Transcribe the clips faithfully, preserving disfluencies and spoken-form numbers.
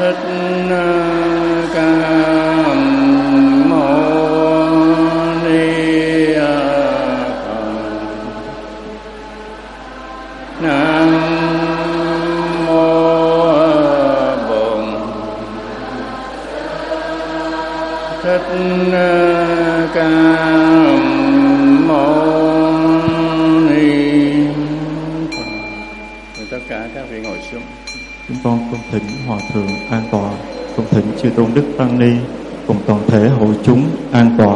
Thích Ca Mâu Ni Phật. Nam mô Bổn Thích Ca Mâu Ni Phật. Tất cả các vị ngồi xuống. Chúng con cung thỉnh Hòa Thượng an tọa, cung thỉnh Chư Tôn Đức Tăng Ni cùng toàn thể hội chúng an tọa.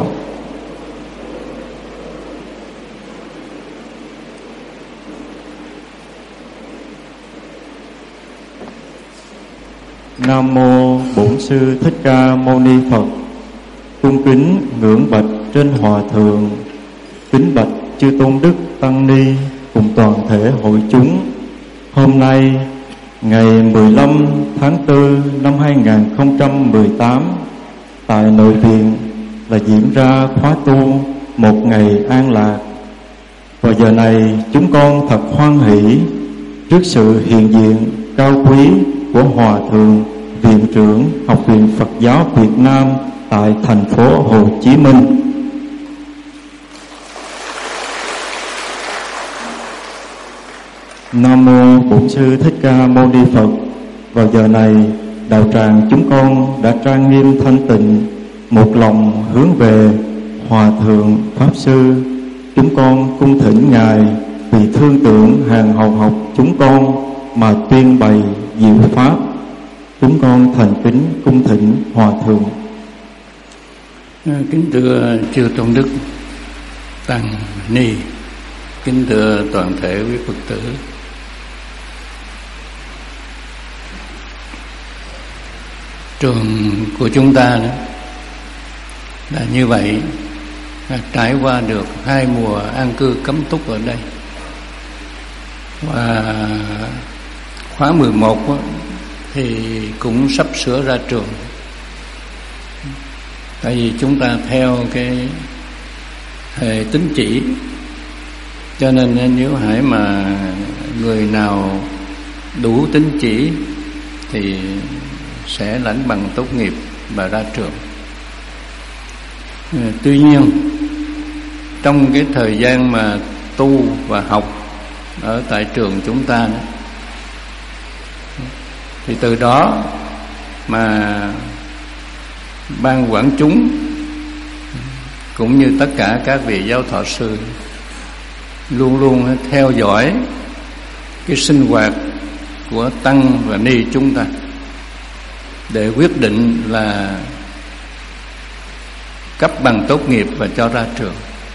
Nam mô Bổn Sư Thích Ca Mâu Ni Phật. Cung kính ngưỡng bạch trên Hòa Thượng, kính bạch Chư Tôn Đức Tăng Ni cùng toàn thể hội chúng. Hôm nay ngày mười lăm tháng tư năm hai nghìn không trăm mười tám, tại nội viện là diễn ra khóa tu một ngày an lạc. Và giờ này chúng con thật hoan hỷ trước sự hiện diện cao quý của Hòa Thượng Viện trưởng Học viện Phật giáo Việt Nam tại thành phố Hồ Chí Minh. Nam mô Bổn Sư Thích Ca Mâu Ni Phật. Vào giờ này, đạo tràng chúng con đã trang nghiêm thanh tịnh, một lòng hướng về Hòa Thượng Pháp Sư. Chúng con cung thỉnh Ngài vì thương tưởng hàng hầu học chúng con mà tuyên bày diệu pháp. Chúng con thành kính cung thỉnh Hòa Thượng. Kính thưa Chư Tôn Đức Tăng Ni, kính thưa toàn thể quý Phật tử. Trường của chúng ta đó là như vậy, là trải qua được hai mùa an cư cấm túc ở đây. Và khóa mười một đó, thì cũng sắp sửa ra trường. Tại vì chúng ta theo cái hệ tín chỉ, cho nên nếu hãy mà người nào đủ tín chỉ thì sẽ lãnh bằng tốt nghiệp và ra trường. Tuy nhiên trong cái thời gian mà tu và học ở tại trường chúng ta đó, thì từ đó mà ban quản chúng cũng như tất cả các vị giáo thọ sư luôn luôn theo dõi cái sinh hoạt của tăng và ni chúng ta để quyết định là cấp bằng tốt nghiệp và cho ra trường.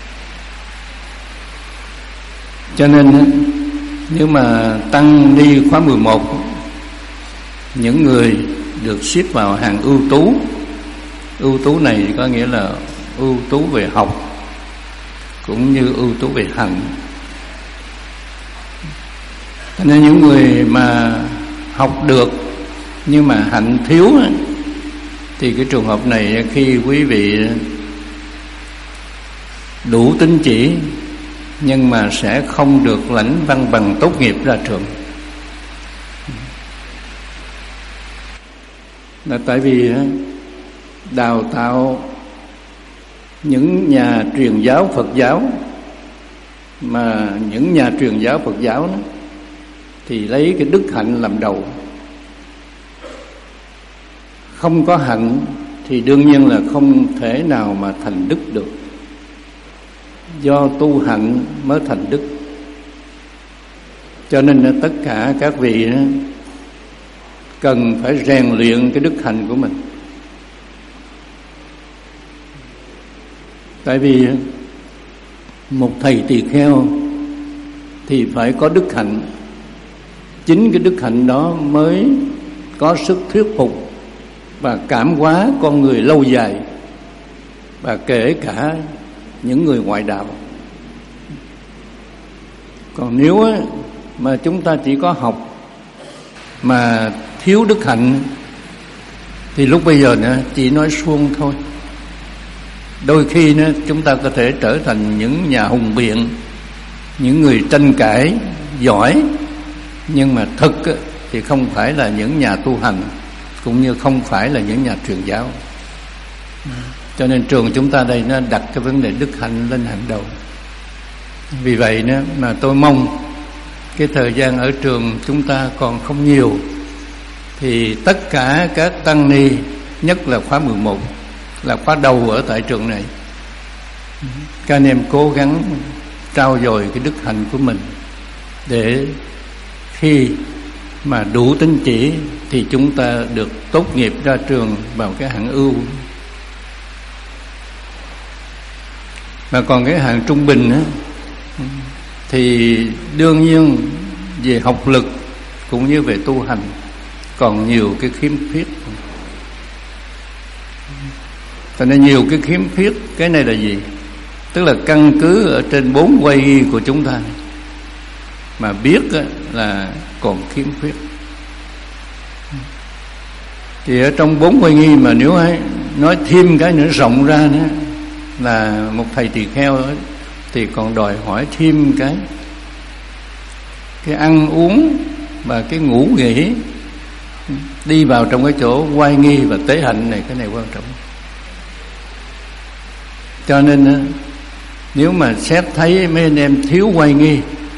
Cho nên nếu mà tăng ni khóa mười một, những người được xếp vào hàng ưu tú, ưu tú này có nghĩa là ưu tú về học cũng như ưu tú về hành. Cho nên những người mà học được nhưng mà hạnh thiếu thì cái trường hợp này khi quý vị đủ tín chỉ nhưng mà sẽ không được lãnh văn bằng tốt nghiệp ra trường. Là tại vì đào tạo những nhà truyền giáo Phật giáo, mà những nhà truyền giáo Phật giáo đó, thì lấy cái đức hạnh làm đầu. Không có hạnh thì đương nhiên là không thể nào mà thành đức được. Do tu hạnh mới thành đức. Cho nên là tất cả các vị cần phải rèn luyện cái đức hạnh của mình. Tại vì một thầy tỳ kheo thì phải có đức hạnh. Chính cái đức hạnh đó mới có sức thuyết phục và cảm hóa con người lâu dài, và kể cả những người ngoại đạo. Còn nếu mà chúng ta chỉ có học mà thiếu đức hạnh thì lúc bây giờ nữa chỉ nói suông thôi. Đôi khi nữa chúng ta có thể trở thành những nhà hùng biện, những người tranh cãi giỏi, nhưng mà thực thì không phải là những nhà tu hành. cũng như không phải là những nhà truyền giáo. Cho nên trường chúng ta đây nó đặt cái vấn đề đức hạnh lên hàng đầu. Vì vậy nữa mà tôi mong cái thời gian ở trường chúng ta còn không nhiều, thì tất cả các tăng ni, nhất là khóa mười một, là khóa đầu ở tại trường này, các anh em cố gắng trau dồi cái đức hạnh của mình, để khi mà đủ tín chỉ thì chúng ta được tốt nghiệp ra trường vào cái hạng ưu. Mà còn cái hạng trung bình á, thì đương nhiên về học lực cũng như về tu hành còn nhiều cái khiếm khuyết. Cho nên nhiều cái khiếm khuyết, cái này là gì? Tức là căn cứ ở trên bốn quay nghi của chúng ta mà biết là còn khiếm khuyết. Thì ở trong bốn quay nghi mà nếu ấy nói thêm cái nữa rộng ra nữa, là một thầy tỳ kheo ấy, thì còn đòi hỏi thêm cái cái ăn uống và cái ngủ nghỉ đi vào trong cái chỗ oai nghi và tế hạnh này. Cái này quan trọng. Cho nên nếu mà xét thấy mấy anh em thiếu oai nghi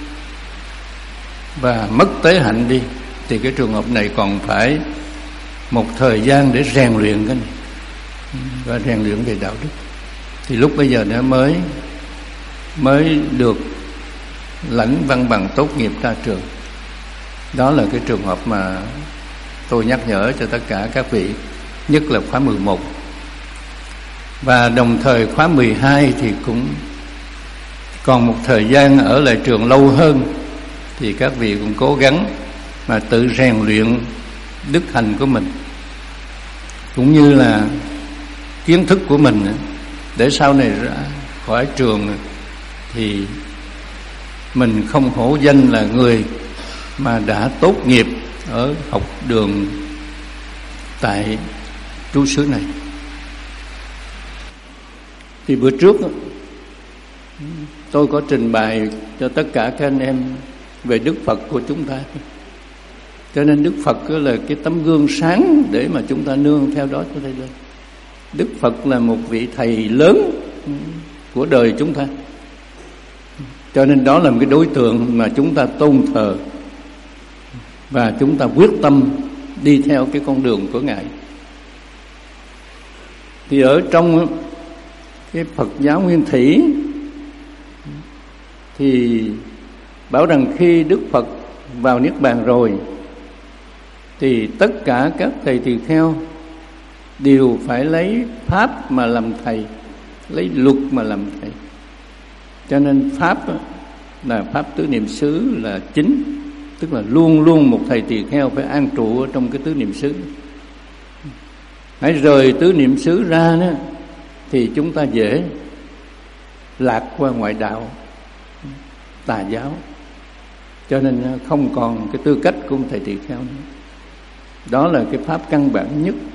và mất tế hạnh đi, thì cái trường hợp này còn phải một thời gian để rèn luyện cái này và rèn luyện về đạo đức, thì lúc bây giờ nó mới mới được lãnh văn bằng tốt nghiệp ra trường. Đó là cái trường hợp mà tôi nhắc nhở cho tất cả các vị, nhất là khóa mười một. Và đồng thời khóa mười hai thì cũng còn một thời gian ở lại trường lâu hơn, thì các vị cũng cố gắng mà tự rèn luyện đức hạnh của mình cũng như là kiến thức của mình, để sau này ra khỏi trường thì mình không hổ danh là người mà đã tốt nghiệp ở học đường tại trú xứ này. Thì bữa trước tôi có trình bày cho tất cả các anh em về Đức Phật của chúng ta. Cho nên Đức Phật là cái tấm gương sáng để mà chúng ta nương theo đó cho đây lên. Đức Phật là một vị thầy lớn của đời chúng ta. Cho nên đó là một cái đối tượng mà chúng ta tôn thờ, và chúng ta quyết tâm đi theo cái con đường của Ngài. Thì ở trong cái Phật giáo Nguyên Thủy thì bảo rằng khi Đức Phật vào Niết Bàn rồi thì tất cả các thầy tỳ kheo đều phải lấy Pháp mà làm thầy, lấy luật mà làm thầy. Cho nên Pháp là Pháp tứ niệm xứ là chính, tức là luôn luôn một thầy tỳ kheo phải an trụ ở trong cái tứ niệm xứ. Hãy rời tứ niệm xứ ra đó, thì chúng ta dễ lạc qua ngoại đạo, tà giáo. Cho nên không còn cái tư cách của một thầy tỳ kheo nữa. Đó là cái pháp căn bản nhất.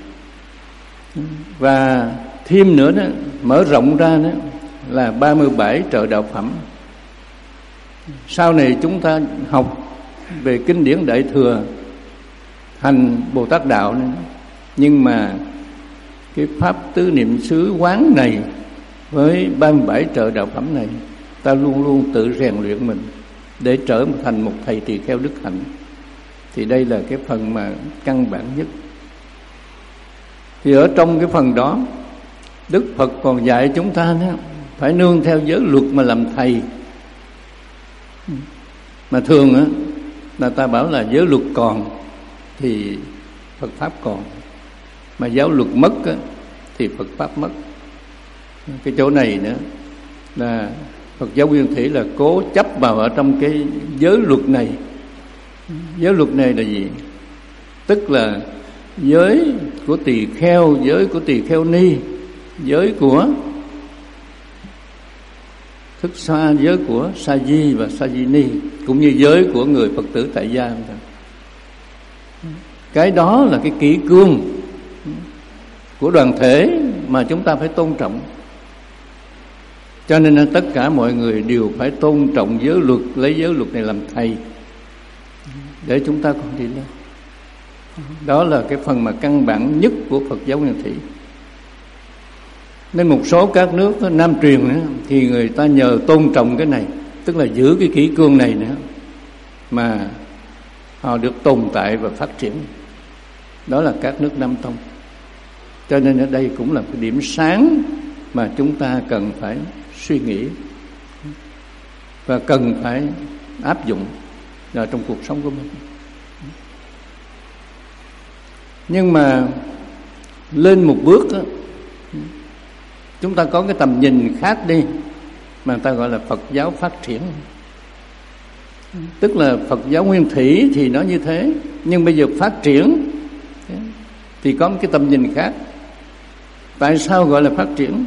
Và thêm nữa đó, mở rộng ra đó là ba mươi bảy trợ đạo phẩm. Sau này chúng ta học về kinh điển Đại Thừa thành Bồ Tát đạo nữa. Nhưng mà cái pháp tứ niệm xứ quán này với ba mươi bảy trợ đạo phẩm này, ta luôn luôn tự rèn luyện mình để trở thành một thầy tỳ kheo đức hạnh. Thì đây là cái phần mà căn bản nhất. Thì ở trong cái phần đó, Đức Phật còn dạy chúng ta đó, phải nương theo giới luật mà làm thầy. Mà thường á là ta bảo là giới luật còn thì Phật Pháp còn, mà giáo luật mất á, thì Phật Pháp mất. Cái chỗ này nữa là Phật giáo Nguyên Thủy là cố chấp vào ở trong cái giới luật này. Giới luật này là gì? Tức là giới của tỳ kheo, giới của tỳ kheo ni, giới của thức xa, giới của sa di và sa di ni, cũng như giới của người Phật tử tại gia. Cái đó là cái kỷ cương của đoàn thể mà chúng ta phải tôn trọng. Cho nên tất cả mọi người đều phải tôn trọng giới luật, lấy giới luật này làm thầy để chúng ta còn đi lên. Đó là cái phần mà căn bản nhất của Phật giáo Nguyên Thủy. Nên một số các nước Nam truyền nữa, thì người ta nhờ tôn trọng cái này, tức là giữ cái kỷ cương này nữa, mà họ được tồn tại và phát triển. Đó là các nước Nam Tông. Cho nên ở đây cũng là cái điểm sáng mà chúng ta cần phải suy nghĩ và cần phải áp dụng vào trong cuộc sống của mình. Nhưng mà lên một bước đó, chúng ta có cái tầm nhìn khác đi, mà người ta gọi là Phật giáo phát triển. Tức là Phật giáo Nguyên Thủy thì nó như thế, nhưng bây giờ phát triển thì có một cái tầm nhìn khác. Tại sao gọi là phát triển?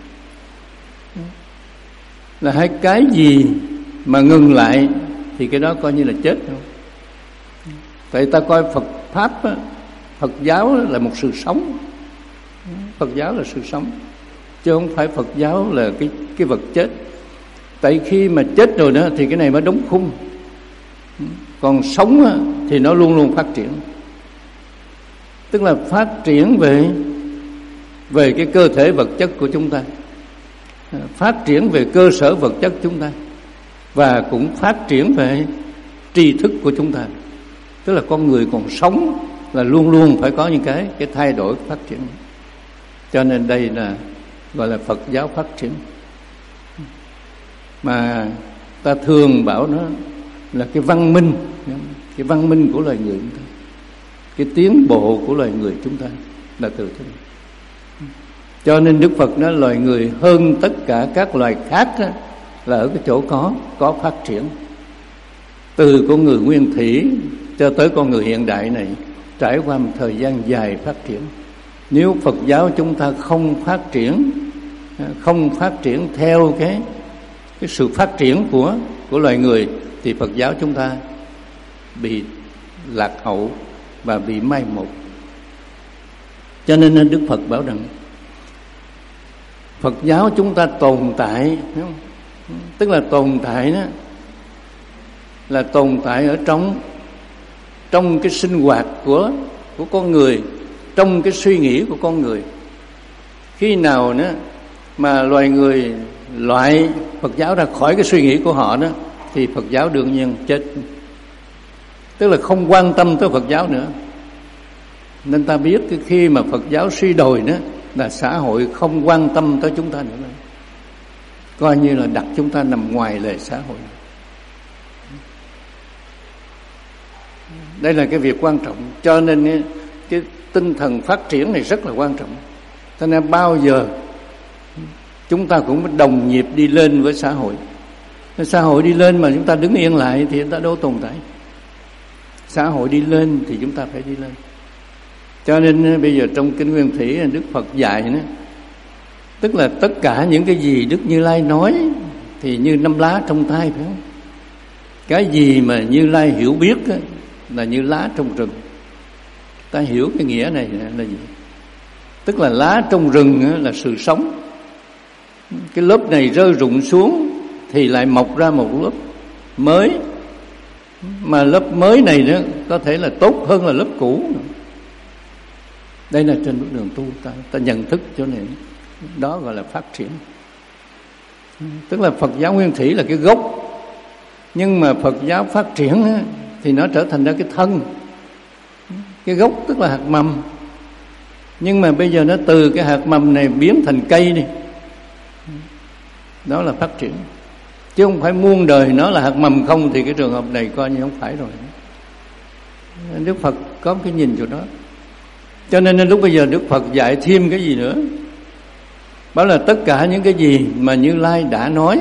Là hai cái gì mà ngừng lại thì cái đó coi như là chết không? Tại ta coi Phật Pháp, Phật giáo là một sự sống. Phật giáo là sự sống, chứ không phải Phật giáo là cái, cái vật chết. Tại khi mà chết rồi đó thì cái này mới đóng khung. Còn sống thì nó luôn luôn phát triển. Tức là phát triển về về cái cơ thể vật chất của chúng ta, phát triển về cơ sở vật chất chúng ta, và cũng phát triển về tri thức của chúng ta. Tức là con người còn sống là luôn luôn phải có những cái cái thay đổi phát triển. Cho nên đây là gọi là Phật giáo phát triển. Mà ta thường bảo nó là cái văn minh, cái văn minh của loài người chúng ta, cái tiến bộ của loài người chúng ta là từ thế này. Cho nên Đức Phật nói loài người hơn tất cả các loài khác đó, là ở cái chỗ có có phát triển. Từ con người Nguyên Thủy cho tới con người hiện đại này, trải qua một thời gian dài phát triển. Nếu Phật giáo chúng ta không phát triển, không phát triển theo cái cái sự phát triển của của loài người, thì Phật giáo chúng ta bị lạc hậu và bị mai một. Cho nên Đức Phật bảo rằng Phật giáo chúng ta tồn tại, đúng không? Tức là tồn tại đó là tồn tại ở trong trong cái sinh hoạt của của con người, trong cái suy nghĩ của con người. Khi nào nữa mà loài người loại Phật giáo ra khỏi cái suy nghĩ của họ đó, thì Phật giáo đương nhiên chết. Tức là không quan tâm tới Phật giáo nữa. Nên ta biết cái khi mà Phật giáo suy đồi đó, là xã hội không quan tâm tới chúng ta nữa, coi như là đặt chúng ta nằm ngoài lề xã hội. Đây là cái việc quan trọng. Cho nên cái, cái tinh thần phát triển này rất là quan trọng. Cho nên bao giờ chúng ta cũng đồng nhịp đi lên với xã hội. Xã hội đi lên mà chúng ta đứng yên lại thì chúng ta đâu tồn tại. Xã hội đi lên thì chúng ta phải đi lên. Cho nên bây giờ trong Kinh Nguyên Thủy Đức Phật dạy nữa, tức là tất cả những cái gì Đức Như Lai nói thì như năm lá trong tay, phải không? Cái gì mà Như Lai hiểu biết á, là như lá trong rừng. Ta hiểu cái nghĩa này là gì? Tức là lá trong rừng á, là sự sống. Cái lớp này rơi rụng xuống thì lại mọc ra một lớp mới, mà lớp mới này nữa có thể là tốt hơn là lớp cũ. Đây là trên bước đường tu ta, ta nhận thức chỗ này. Đó gọi là phát triển. Tức là Phật giáo Nguyên Thủy là cái gốc, nhưng mà Phật giáo phát triển á, thì nó trở thành ra cái thân. Cái gốc tức là hạt mầm, nhưng mà bây giờ nó từ cái hạt mầm này biến thành cây đi. Đó là phát triển. Chứ không phải muôn đời nó là hạt mầm không, thì cái trường hợp này coi như không phải rồi. Đức Phật có cái nhìn chỗ đó. Cho nên lúc bây giờ Đức Phật dạy thêm cái gì nữa? Bảo là tất cả những cái gì mà Như Lai đã nói,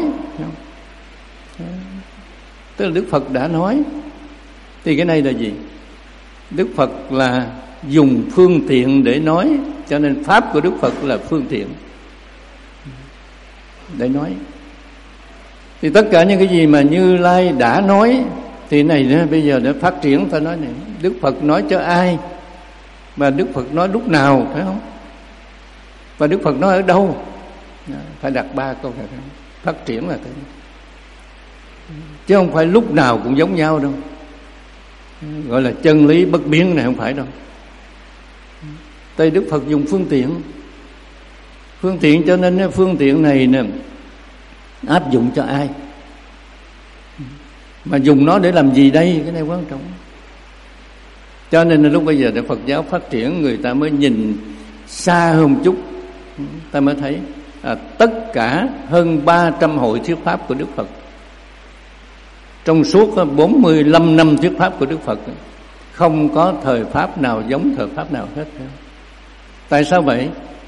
tức là Đức Phật đã nói, thì cái này là gì? Đức Phật là dùng phương tiện để nói, cho nên pháp của Đức Phật là phương tiện để nói. Thì tất cả những cái gì mà Như Lai đã nói thì này nữa, bây giờ để phát triển ta nói này, Đức Phật nói cho ai, và Đức Phật nói lúc nào, phải không? Và Đức Phật nói ở đâu? Phải đặt ba câu này. Phát triển là thế, chứ không phải lúc nào cũng giống nhau đâu. gọi là chân lý bất biến này không phải đâu. Tây Đức Phật dùng phương tiện, phương tiện cho nên phương tiện này nè áp dụng cho ai, mà dùng nó để làm gì đây, cái này quan trọng. Cho nên là lúc bây giờ để Phật giáo phát triển, người ta mới nhìn xa hơn chút, ta mới thấy à, tất cả hơn ba trăm hội thuyết pháp của Đức Phật trong suốt bốn mươi lăm năm thuyết pháp của Đức Phật, không có thời pháp nào giống thời pháp nào hết. Tại sao vậy?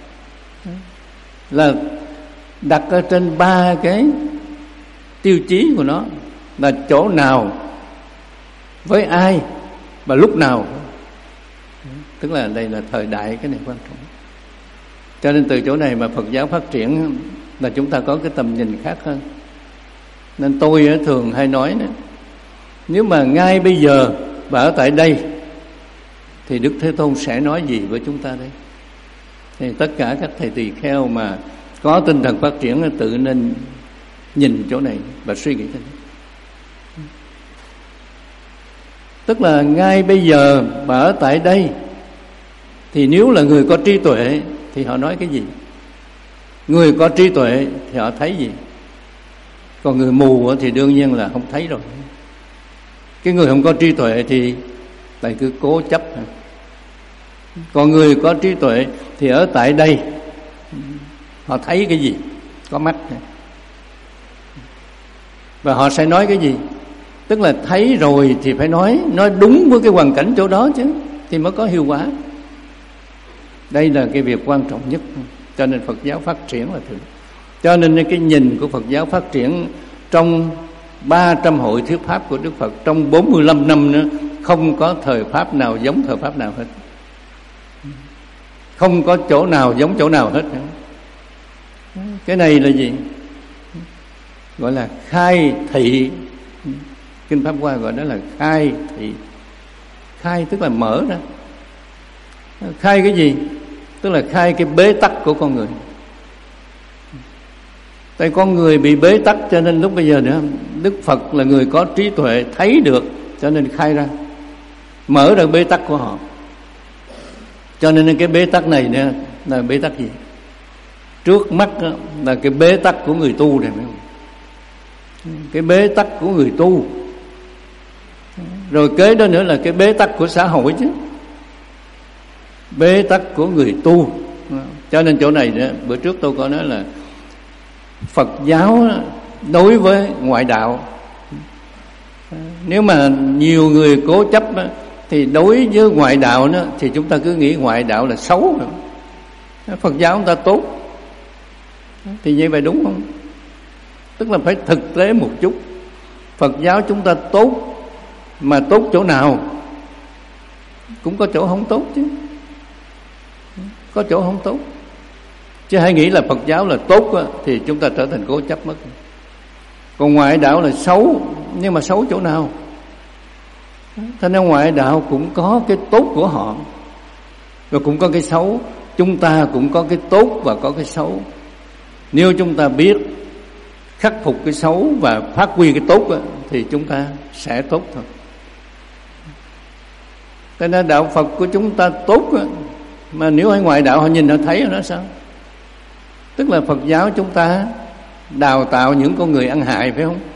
Là đặt ở trên ba cái tiêu chí của nó, là chỗ nào, với ai và lúc nào. Tức là đây là thời đại, cái này quan trọng. Cho nên từ chỗ này mà Phật giáo phát triển là chúng ta có cái tầm nhìn khác hơn. Nên tôi thường hay nói nữa, nếu mà ngay bây giờ và ở tại đây thì Đức Thế Tôn sẽ nói gì với chúng ta đây? Thì tất cả các thầy tỳ kheo mà có tinh thần phát triển tự nên nhìn chỗ này và suy nghĩ thế này. Tức là ngay bây giờ và ở tại đây thì nếu là người có trí tuệ thì họ nói cái gì? Người có trí tuệ thì họ thấy gì? Còn người mù thì đương nhiên là không thấy rồi. Cái người không có trí tuệ thì lại cứ cố chấp. Còn người có trí tuệ thì ở tại đây họ thấy cái gì? Có mắt. Và họ sẽ nói cái gì? Tức là thấy rồi thì phải nói, nói đúng với cái hoàn cảnh chỗ đó chứ, thì mới có hiệu quả. Đây là cái việc quan trọng nhất. Cho nên Phật giáo phát triển là thường. Cho nên cái nhìn của Phật giáo phát triển trong ba trăm hội thuyết pháp của Đức Phật, trong bốn mươi lăm năm nữa, không có thời pháp nào giống thời pháp nào hết. Không có chỗ nào giống chỗ nào hết. Cái này là gì? Gọi là khai thị. Kinh Pháp Hoa gọi đó là khai thị. Khai tức là mở ra. Khai cái gì? Tức là khai cái bế tắc của con người. Tại con người bị bế tắc, cho nên lúc bây giờ nữa Đức Phật là người có trí tuệ, thấy được, cho nên khai ra, mở ra bế tắc của họ. Cho nên cái bế tắc này nữa là bế tắc gì? Trước mắt là cái bế tắc của người tu này, phải không? Cái bế tắc của người tu. Rồi kế đó nữa là cái bế tắc của xã hội chứ. Bế tắc của người tu. Cho nên chỗ này nữa, bữa trước tôi có nói là Phật giáo đối với ngoại đạo, nếu mà nhiều người cố chấp thì đối với ngoại đạo đó, thì chúng ta cứ nghĩ ngoại đạo là xấu. Phật giáo chúng ta tốt, thì như vậy đúng không? Tức là phải thực tế một chút. Phật giáo chúng ta tốt, mà tốt chỗ nào? Cũng có chỗ không tốt chứ. Có chỗ không tốt. Chứ hay nghĩ là Phật giáo là tốt đó, thì chúng ta trở thành cố chấp mất. Còn ngoại đạo là xấu, nhưng mà xấu chỗ nào? Thế nên ngoại đạo cũng có cái tốt của họ, và cũng có cái xấu. Chúng ta cũng có cái tốt và có cái xấu. Nếu chúng ta biết khắc phục cái xấu và phát huy cái tốt đó, thì chúng ta sẽ tốt thôi. Thế nên đạo Phật của chúng ta tốt đó, mà nếu ở ngoại đạo họ nhìn họ thấy nó sao? Tức là Phật giáo chúng ta đào tạo những con người ăn hại, phải không?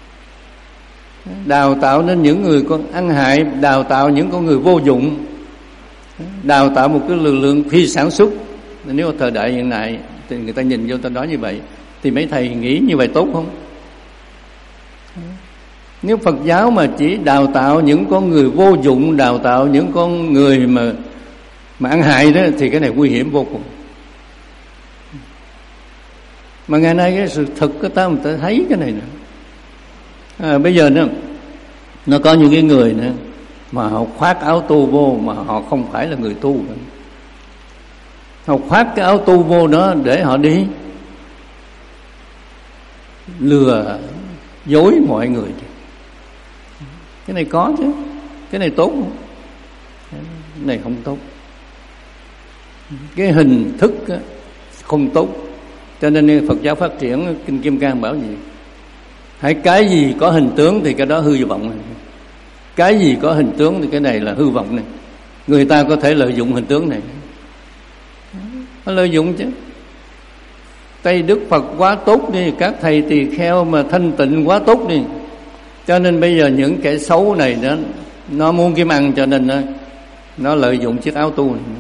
Đào tạo nên những người con ăn hại, đào tạo những con người vô dụng, đào tạo một cái lực lượng phi sản xuất. Nếu ở thời đại hiện nay thì người ta nhìn vô ta nói như vậy, thì mấy thầy nghĩ như vậy tốt không? Nếu Phật giáo mà chỉ đào tạo những con người vô dụng, đào tạo những con người mà mà ăn hại đó, thì cái này nguy hiểm vô cùng. Mà ngày nay cái sự thực của ta, người ta thấy cái này nữa. À, bây giờ nữa, nó có những cái người nữa mà họ khoác áo tu vô mà họ không phải là người tu nữa. Họ khoác cái áo tu vô đó để họ đi lừa dối mọi người. Cái này có chứ. Cái này tốt không? Cái này không tốt. Cái hình thức không tốt. Cho nên Phật giáo phát triển, Kinh Kim Cang bảo gì? Hãy cái gì có hình tướng thì cái đó hư vô vọng. Cái gì có hình tướng thì cái này là hư vọng này. Người ta có thể lợi dụng hình tướng này, có lợi dụng chứ. Tây Đức Phật quá tốt đi, các thầy tỳ kheo mà thanh tịnh quá tốt đi, cho nên bây giờ những kẻ xấu này nó nó muốn kiếm ăn, cho nên nó, nó lợi dụng chiếc áo tu này.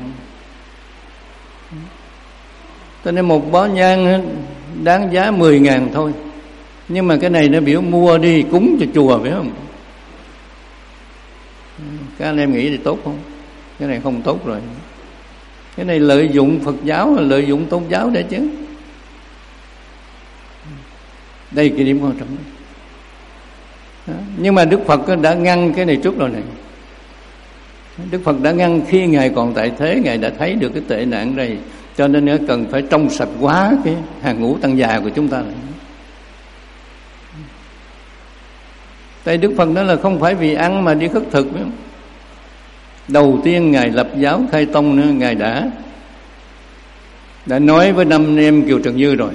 Cho nên một bó nhang đáng giá mười ngàn thôi, nhưng mà cái này nó biểu mua đi cúng cho chùa, phải không? Các anh em nghĩ thì tốt không? Cái này không tốt rồi. Cái này lợi dụng Phật giáo, lợi dụng tôn giáo đấy chứ. Đây cái điểm quan trọng. Đó. Nhưng mà Đức Phật đã ngăn cái này trước rồi này. Đức Phật đã ngăn khi Ngài còn tại thế, Ngài đã thấy được cái tệ nạn này, cho nên cần phải trong sạch quá cái hàng ngũ tăng già của chúng ta này. Tại Đức Phật nói là không phải vì ăn mà đi khất thực. Phải không? Đầu tiên Ngài lập giáo khai tông nữa, Ngài đã đã nói với năm anh em Kiều Trần Như rồi.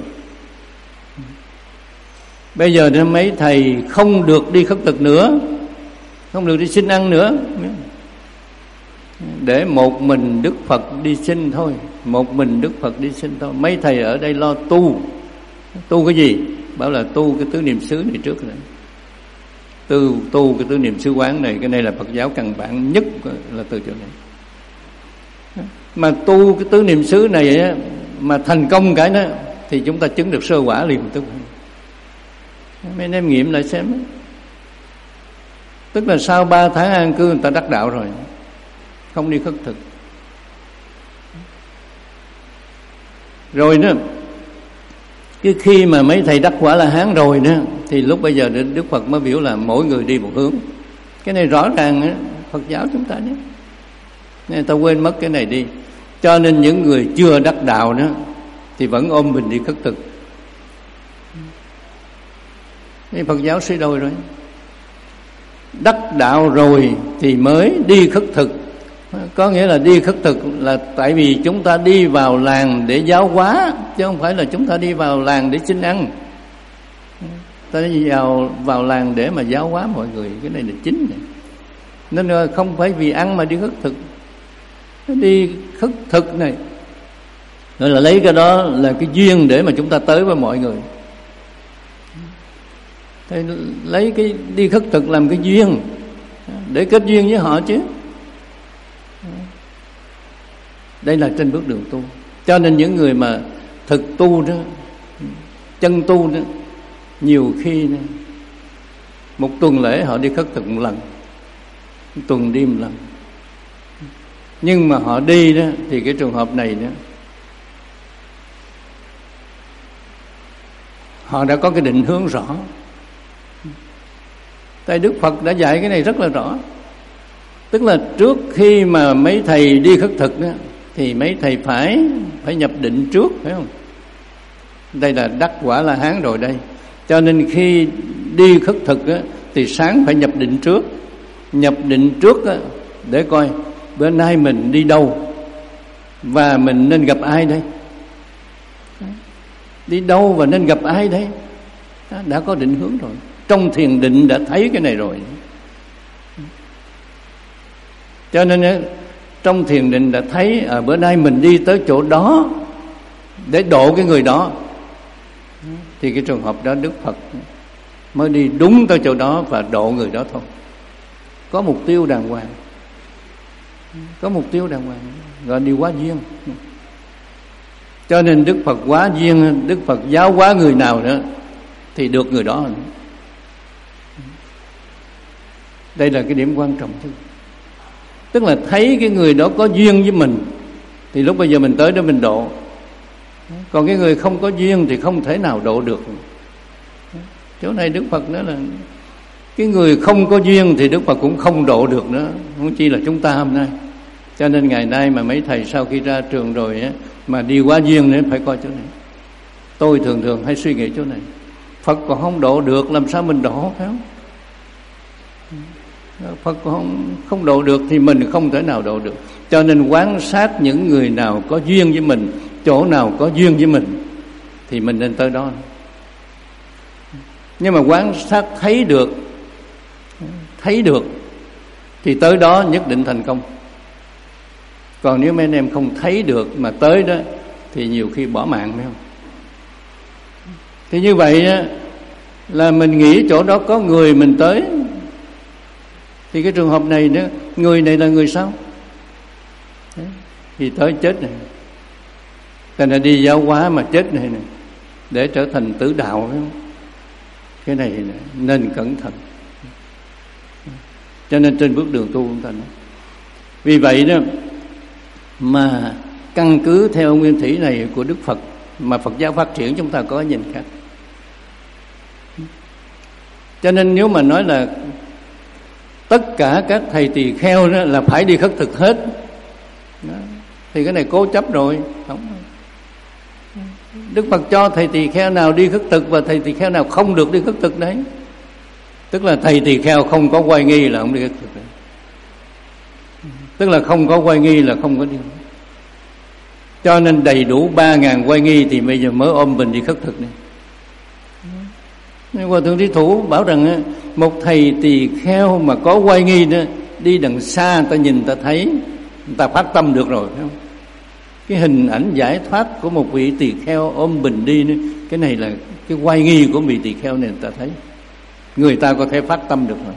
Bây giờ thì mấy thầy không được đi khất thực nữa, không được đi xin ăn nữa, để một mình Đức Phật đi xin thôi. Một mình Đức Phật đi xin thôi. Mấy thầy ở đây lo tu. Tu cái gì? Bảo là tu cái tứ niệm xứ này trước rồi. Tu, tu cái tứ niệm xứ quán này. Cái này là Phật giáo căn bản nhất là từ chỗ này. Mà tu cái tứ niệm xứ này á, mà thành công cái đó thì chúng ta chứng được sơ quả liền tức. Mấy anh em nghiệm lại xem. Tức là sau ba tháng an cư người ta đắc đạo rồi, không đi khất thực. Rồi nữa, cái khi mà mấy thầy đắc quả La Hán rồi nữa, thì lúc bây giờ Đức Phật mới biểu là mỗi người đi một hướng. Cái này rõ ràng đó, Phật giáo chúng ta nhé. Nên ta quên mất cái này đi. Cho nên những người chưa đắc đạo nữa thì vẫn ôm mình đi khất thực. Cái Phật giáo suy đồi rồi. Đắc đạo rồi thì mới đi khất thực. Có nghĩa là đi khất thực là tại vì chúng ta đi vào làng để giáo hóa, chứ không phải là chúng ta đi vào làng để xin ăn. Ta đi vào, vào làng để mà giáo hóa mọi người. Cái này là chính này. Nên là không phải vì ăn mà đi khất thực. Đi khất thực này gọi là lấy cái đó là cái duyên để mà chúng ta tới với mọi người. Thì lấy cái đi khất thực làm cái duyên để kết duyên với họ chứ. Đây là trên bước đường tu. Cho nên những người mà thực tu đó, chân tu đó, nhiều khi đó, một tuần lễ họ đi khất thực một lần, một tuần đi một lần. Nhưng mà họ đi đó thì cái trường hợp này đó, họ đã có cái định hướng rõ. Tại Đức Phật đã dạy cái này rất là rõ. Tức là trước khi mà mấy thầy đi khất thực đó, thì mấy thầy phải phải nhập định trước, phải không? Đây là đắc quả La Hán rồi đây. Cho nên khi đi khất thực đó, thì sáng phải nhập định trước. Nhập định trước đó, để coi bữa nay mình đi đâu và mình nên gặp ai đây. Đi đâu và nên gặp ai đây. Đã có định hướng rồi. Trong thiền định đã thấy cái này rồi. Cho nên trong thiền định đã thấy à, bữa nay mình đi tới chỗ đó để độ cái người đó, thì cái trường hợp đó Đức Phật mới đi đúng tới chỗ đó và độ người đó thôi. Có mục tiêu đàng hoàng. Có mục tiêu đàng hoàng, gọi đi hóa duyên. Cho nên Đức Phật hóa duyên, Đức Phật giáo hóa người nào nữa thì được người đó. Đây là cái điểm quan trọng chứ. Tức là thấy cái người đó có duyên với mình thì lúc bây giờ mình tới đó mình độ. Còn cái người không có duyên thì không thể nào độ được. Chỗ này Đức Phật nói là cái người không có duyên thì Đức Phật cũng không độ được nữa, huống chi là chúng ta hôm nay. Cho nên ngày nay mà mấy thầy sau khi ra trường rồi á, mà đi quá duyên nữa phải coi chỗ này. Tôi thường thường hay suy nghĩ chỗ này. Phật còn không độ được làm sao mình độ, phải không? Phật còn không, không độ được thì mình không thể nào độ được. Cho nên quan sát những người nào có duyên với mình, chỗ nào có duyên với mình thì mình nên tới đó. Nhưng mà quan sát thấy được, thấy được thì tới đó nhất định thành công. Còn nếu mấy anh em không thấy được mà tới đó thì nhiều khi bỏ mạng, phải không? Thì như vậy á, là mình nghĩ chỗ đó có người mình tới, thì cái trường hợp này nữa, người này là người sao? Đấy, thì tới chết này. Thành ra đi giáo hóa mà chết này này để trở thành tử đạo, phải không? Cái này nên cẩn thận. Cho nên trên bước đường tu chúng ta nói. Vì vậy đó mà căn cứ theo nguyên thủy này của Đức Phật mà Phật giáo phát triển, chúng ta có nhìn khác. Cho nên nếu mà nói là tất cả các thầy tỳ kheo đó là phải đi khất thực hết đó, thì cái này cố chấp rồi. Không. Đức Phật cho thầy tỳ kheo nào đi khất thực và thầy tỳ kheo nào không được đi khất thực đấy. Tức là thầy tỳ kheo không có oai nghi là không đi khất thực đấy. Tức là không có oai nghi là không có đi. Cho nên đầy đủ ba ngàn oai nghi thì bây giờ mới ôm mình đi khất thực này. Hòa Thượng Trí Thủ bảo rằng một thầy tỳ kheo mà có oai nghi đó, đi đằng xa ta nhìn ta thấy, người ta phát tâm được rồi, phải không? Cái hình ảnh giải thoát của một vị tỳ kheo ôm bình đi nữa, cái này là cái oai nghi của vị tỳ kheo này, người ta thấy, người ta có thể phát tâm được rồi.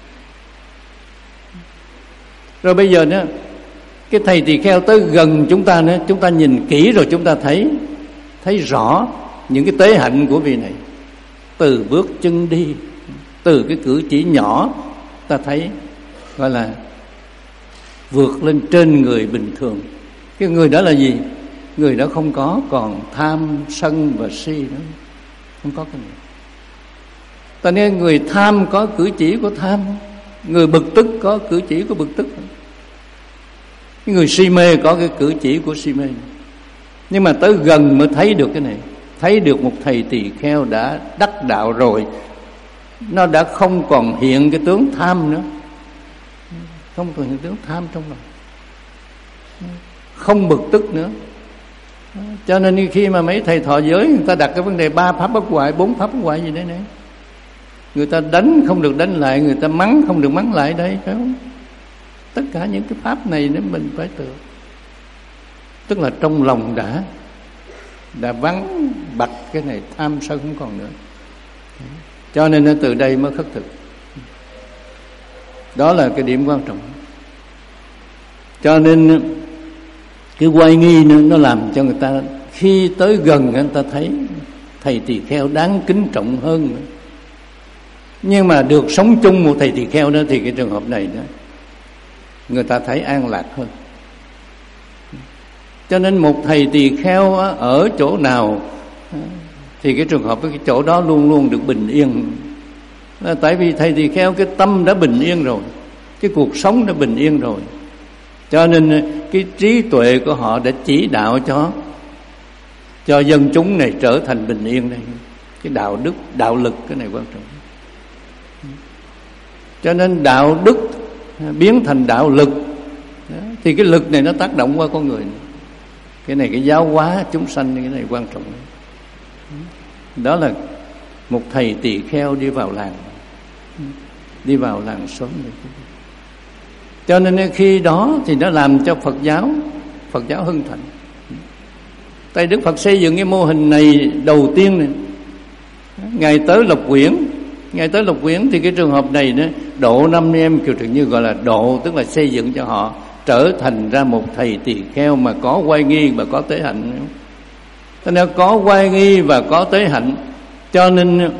Rồi bây giờ nữa, cái thầy tỳ kheo tới gần chúng ta nữa, chúng ta nhìn kỹ rồi chúng ta thấy thấy rõ những cái tế hạnh của vị này. Từ bước chân đi, từ cái cử chỉ nhỏ, ta thấy gọi là vượt lên trên người bình thường. Cái người đó là gì? Người đó không có còn tham, sân và si nữa, không có cái này. Ta nên người tham có cử chỉ của tham, người bực tức có cử chỉ của bực tức, cái người si mê có cái cử chỉ của si mê. Nhưng mà tới gần mới thấy được cái này. Thấy được một thầy tỳ kheo đã đắc đạo rồi, nó đã không còn hiện cái tướng tham nữa, không còn hiện tướng tham trong lòng, không bực tức nữa. Cho nên khi mà mấy thầy thọ giới người ta đặt cái vấn đề ba pháp bất hoại, bốn pháp bất hoại gì đấy này, người ta đánh không được đánh lại, người ta mắng không được mắng lại đây, phải không? Tất cả những cái pháp này nếu mình phải tự, tức là trong lòng đã đã vắng bặt cái này, tham sân không còn nữa. Cho nên từ đây mới khất thực. Đó là cái điểm quan trọng. Cho nên cái oai nghi nữa, nó làm cho người ta khi tới gần người ta thấy thầy tỳ kheo đáng kính trọng hơn nữa. Nhưng mà được sống chung một thầy tỳ kheo đó thì cái trường hợp này đó, người ta thấy an lạc hơn. Cho nên một thầy tỳ kheo ở chỗ nào thì cái trường hợp, cái chỗ đó luôn luôn được bình yên. Tại vì thầy tỳ kheo cái tâm đã bình yên rồi, cái cuộc sống đã bình yên rồi, cho nên cái trí tuệ của họ đã chỉ đạo cho cho dân chúng này trở thành bình yên đây. Cái đạo đức, đạo lực, cái này quan trọng. Cho nên đạo đức biến thành đạo lực đó, thì cái lực này nó tác động qua con người này. Cái này cái giáo hóa chúng sanh, cái này quan trọng. Đó là một thầy tỳ kheo đi vào làng, đi vào làng xóm này. Cho nên khi đó thì nó làm cho Phật giáo Phật giáo hưng thịnh. Tại Đức Phật xây dựng cái mô hình này đầu tiên này, Ngài tới Lộc Quyển, Ngài tới Lộc Quyển thì cái trường hợp này đó, độ năm em kiểu như gọi là độ, tức là xây dựng cho họ trở thành ra một thầy tỳ kheo mà có oai nghi và có tế hạnh. Cho nên có oai nghi và có tế hạnh, cho nên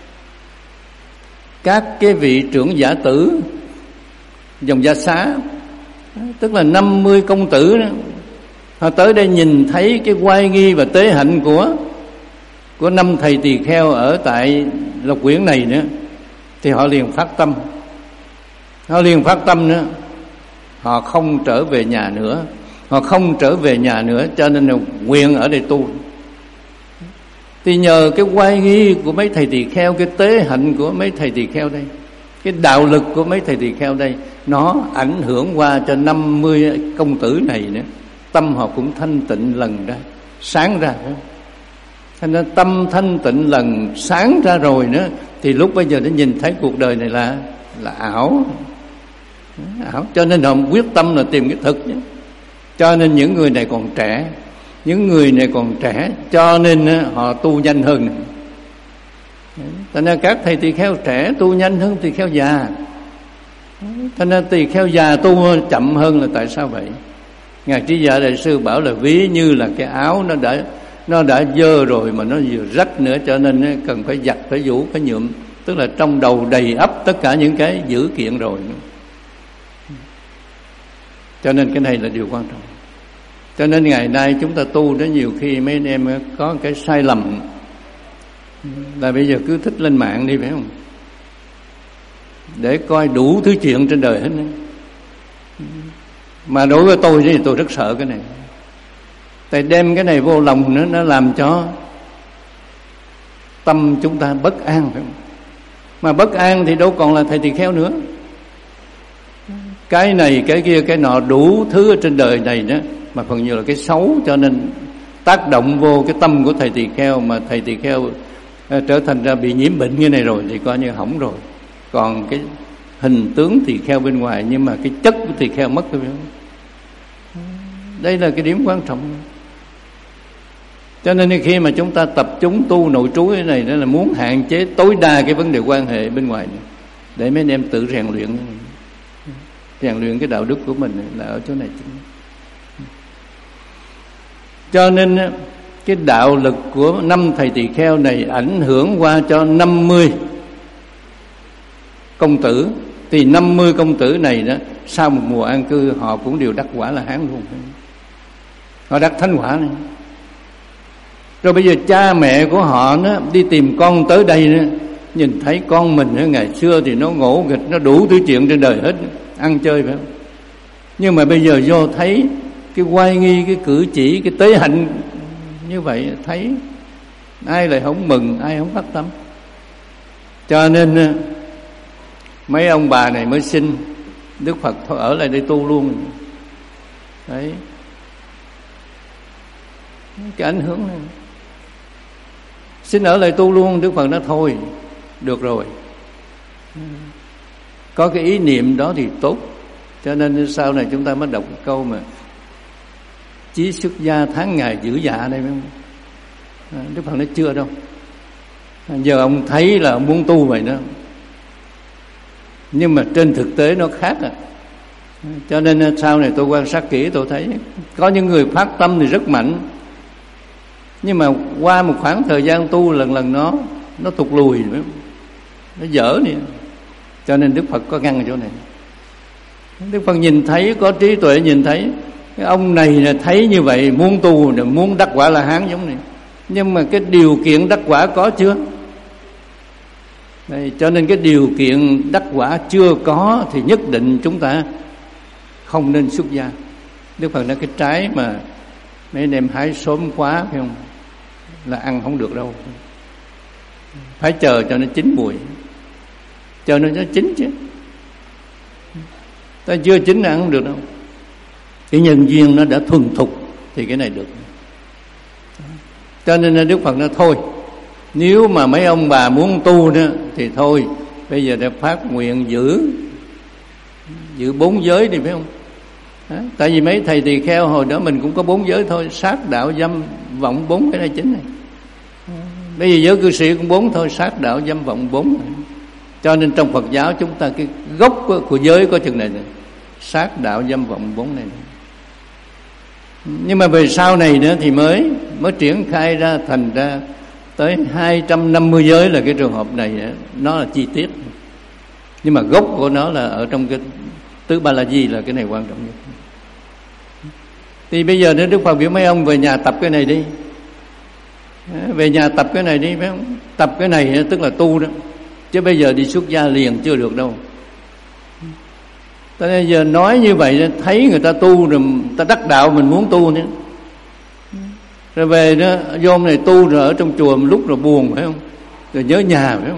các cái vị trưởng giả tử dòng Gia Xá, tức là năm mươi công tử đó, họ tới đây nhìn thấy cái oai nghi và tế hạnh của của năm thầy tỳ kheo ở tại Lộc Quyển này nữa, thì họ liền phát tâm, họ liền phát tâm nữa, họ không trở về nhà nữa, họ không trở về nhà nữa, cho nên là nguyện ở đây tu. Thì nhờ cái oai nghi của mấy thầy tỳ kheo, cái tế hạnh của mấy thầy tỳ kheo đây, cái đạo lực của mấy thầy tỳ kheo đây, nó ảnh hưởng qua cho năm mươi công tử này nữa, tâm họ cũng thanh tịnh lần ra, sáng ra. Thành ra tâm thanh tịnh lần sáng ra rồi nữa, thì lúc bây giờ nó nhìn thấy cuộc đời này là là ảo, ảo. Cho nên họ quyết tâm là tìm cái thực chứ. Cho nên những người này còn trẻ, những người này còn trẻ, cho nên họ tu nhanh hơn. Cho nên các thầy tỳ kheo trẻ tu nhanh hơn tỳ kheo già. Cho nên tỳ kheo già tu chậm hơn là tại sao vậy? Ngài Trí Giả Đại Sư bảo là ví như là cái áo nó đã nó đã dơ rồi mà nó vừa rách nữa, cho nên cần phải giặt, phải vũ, phải nhuộm. Tức là trong đầu đầy ắp tất cả những cái dữ kiện rồi. Cho nên cái này là điều quan trọng. Cho nên ngày nay chúng ta tu đó, nhiều khi mấy anh em có cái sai lầm là bây giờ cứ thích lên mạng đi, phải không? Để coi đủ thứ chuyện trên đời hết. Mà đối với tôi thì tôi rất sợ cái này. Tại đem cái này vô lòng nữa, nó làm cho tâm chúng ta bất an, phải không? Mà bất an thì đâu còn là thầy tỳ kheo nữa. Cái này, cái kia, cái nọ, đủ thứ ở trên đời này đó, mà phần nhiều là cái xấu, cho nên tác động vô cái tâm của thầy tỳ kheo, mà thầy tỳ kheo trở thành ra bị nhiễm bệnh như này rồi thì coi như hỏng rồi. Còn cái hình tướng tỳ kheo bên ngoài, nhưng mà cái chất của tỳ kheo mất rồi. Đây là cái điểm quan trọng. Cho nên khi mà chúng ta tập trung tu nội trú cái này, đó là muốn hạn chế tối đa cái vấn đề quan hệ bên ngoài này, để mấy anh em tự rèn luyện rèn luyện cái đạo đức của mình là ở chỗ này. Cho nên cái đạo lực của năm thầy tỳ kheo này ảnh hưởng qua cho năm mươi công tử. Thì năm mươi công tử này đó, sau một mùa an cư họ cũng đều đắc quả là hán luôn. Họ đắc thánh quả này. Rồi bây giờ cha mẹ của họ đó, đi tìm con tới đây đó, nhìn thấy con mình đó, ngày xưa thì nó ngỗ nghịch, nó đủ thứ chuyện trên đời hết, ăn chơi phải không? Nhưng mà bây giờ vô thấy cái oai nghi, cái cử chỉ, cái tế hạnh như vậy, thấy ai lại không mừng, ai không phát tâm. Cho nên mấy ông bà này mới xin Đức Phật thôi ở lại đây tu luôn. Đấy, cái ảnh hưởng này. Xin ở lại tu luôn, Đức Phật nói thôi, được rồi. Có cái ý niệm đó thì tốt. Cho nên sau này chúng ta mới đọc câu mà chí xuất gia tháng ngày giữ dạ đây, phải không? Đức Phật nói chưa đâu. Giờ ông thấy là ông muốn tu vậy đó, nhưng mà trên thực tế nó khác à. Cho nên sau này tôi quan sát kỹ, tôi thấy có những người phát tâm thì rất mạnh, nhưng mà qua một khoảng thời gian tu lần lần nó nó tụt lùi, nó dở nè. Cho nên Đức Phật có ngăn ở chỗ này. Đức Phật nhìn thấy, có trí tuệ nhìn thấy cái ông này là thấy như vậy, muốn tu, muốn đắc quả La Hán giống này, nhưng mà cái điều kiện đắc quả có chưa? Đây, cho nên cái điều kiện đắc quả chưa có thì nhất định chúng ta không nên xuất gia. Đức Phật nói cái trái mà mấy anh em hái sớm quá, phải không, là ăn không được đâu. Phải chờ cho nó chín mùi, chờ nó chín chứ. Ta chưa chín là ăn không được đâu. Cái nhân duyên nó đã thuần thục thì cái này được. Cho nên Đức Phật nói thôi, nếu mà mấy ông bà muốn tu đó thì thôi, bây giờ đã phát nguyện giữ giữ bốn giới đi, phải không? Đó, tại vì mấy thầy tỳ kheo hồi đó mình cũng có bốn giới thôi, sát đạo dâm vọng bốn cái này chính này. Bây giờ giới cư sĩ cũng bốn thôi, sát đạo dâm vọng bốn. Cho nên trong Phật giáo chúng ta cái gốc của, của giới có chừng này, này sát đạo dâm vọng bốn này, này. Nhưng mà về sau này nữa thì mới mới triển khai ra thành ra tới hai trăm năm mươi giới. Là cái trường hợp này nó là chi tiết, nhưng mà gốc của nó là ở trong cái tứ ba la di, là cái này quan trọng nhất. Thì bây giờ nếu Đức Phật biểu mấy ông về nhà tập cái này đi, về nhà tập cái này đi, phải không? Tập cái này tức là tu đó, chứ bây giờ đi xuất gia liền chưa được đâu. Tại bây giờ nói như vậy, thấy người ta tu rồi, người ta đắc đạo, mình muốn tu nữa. Rồi về đó vô này tu rồi ở trong chùa một lúc rồi buồn, phải không? Rồi nhớ nhà, phải không?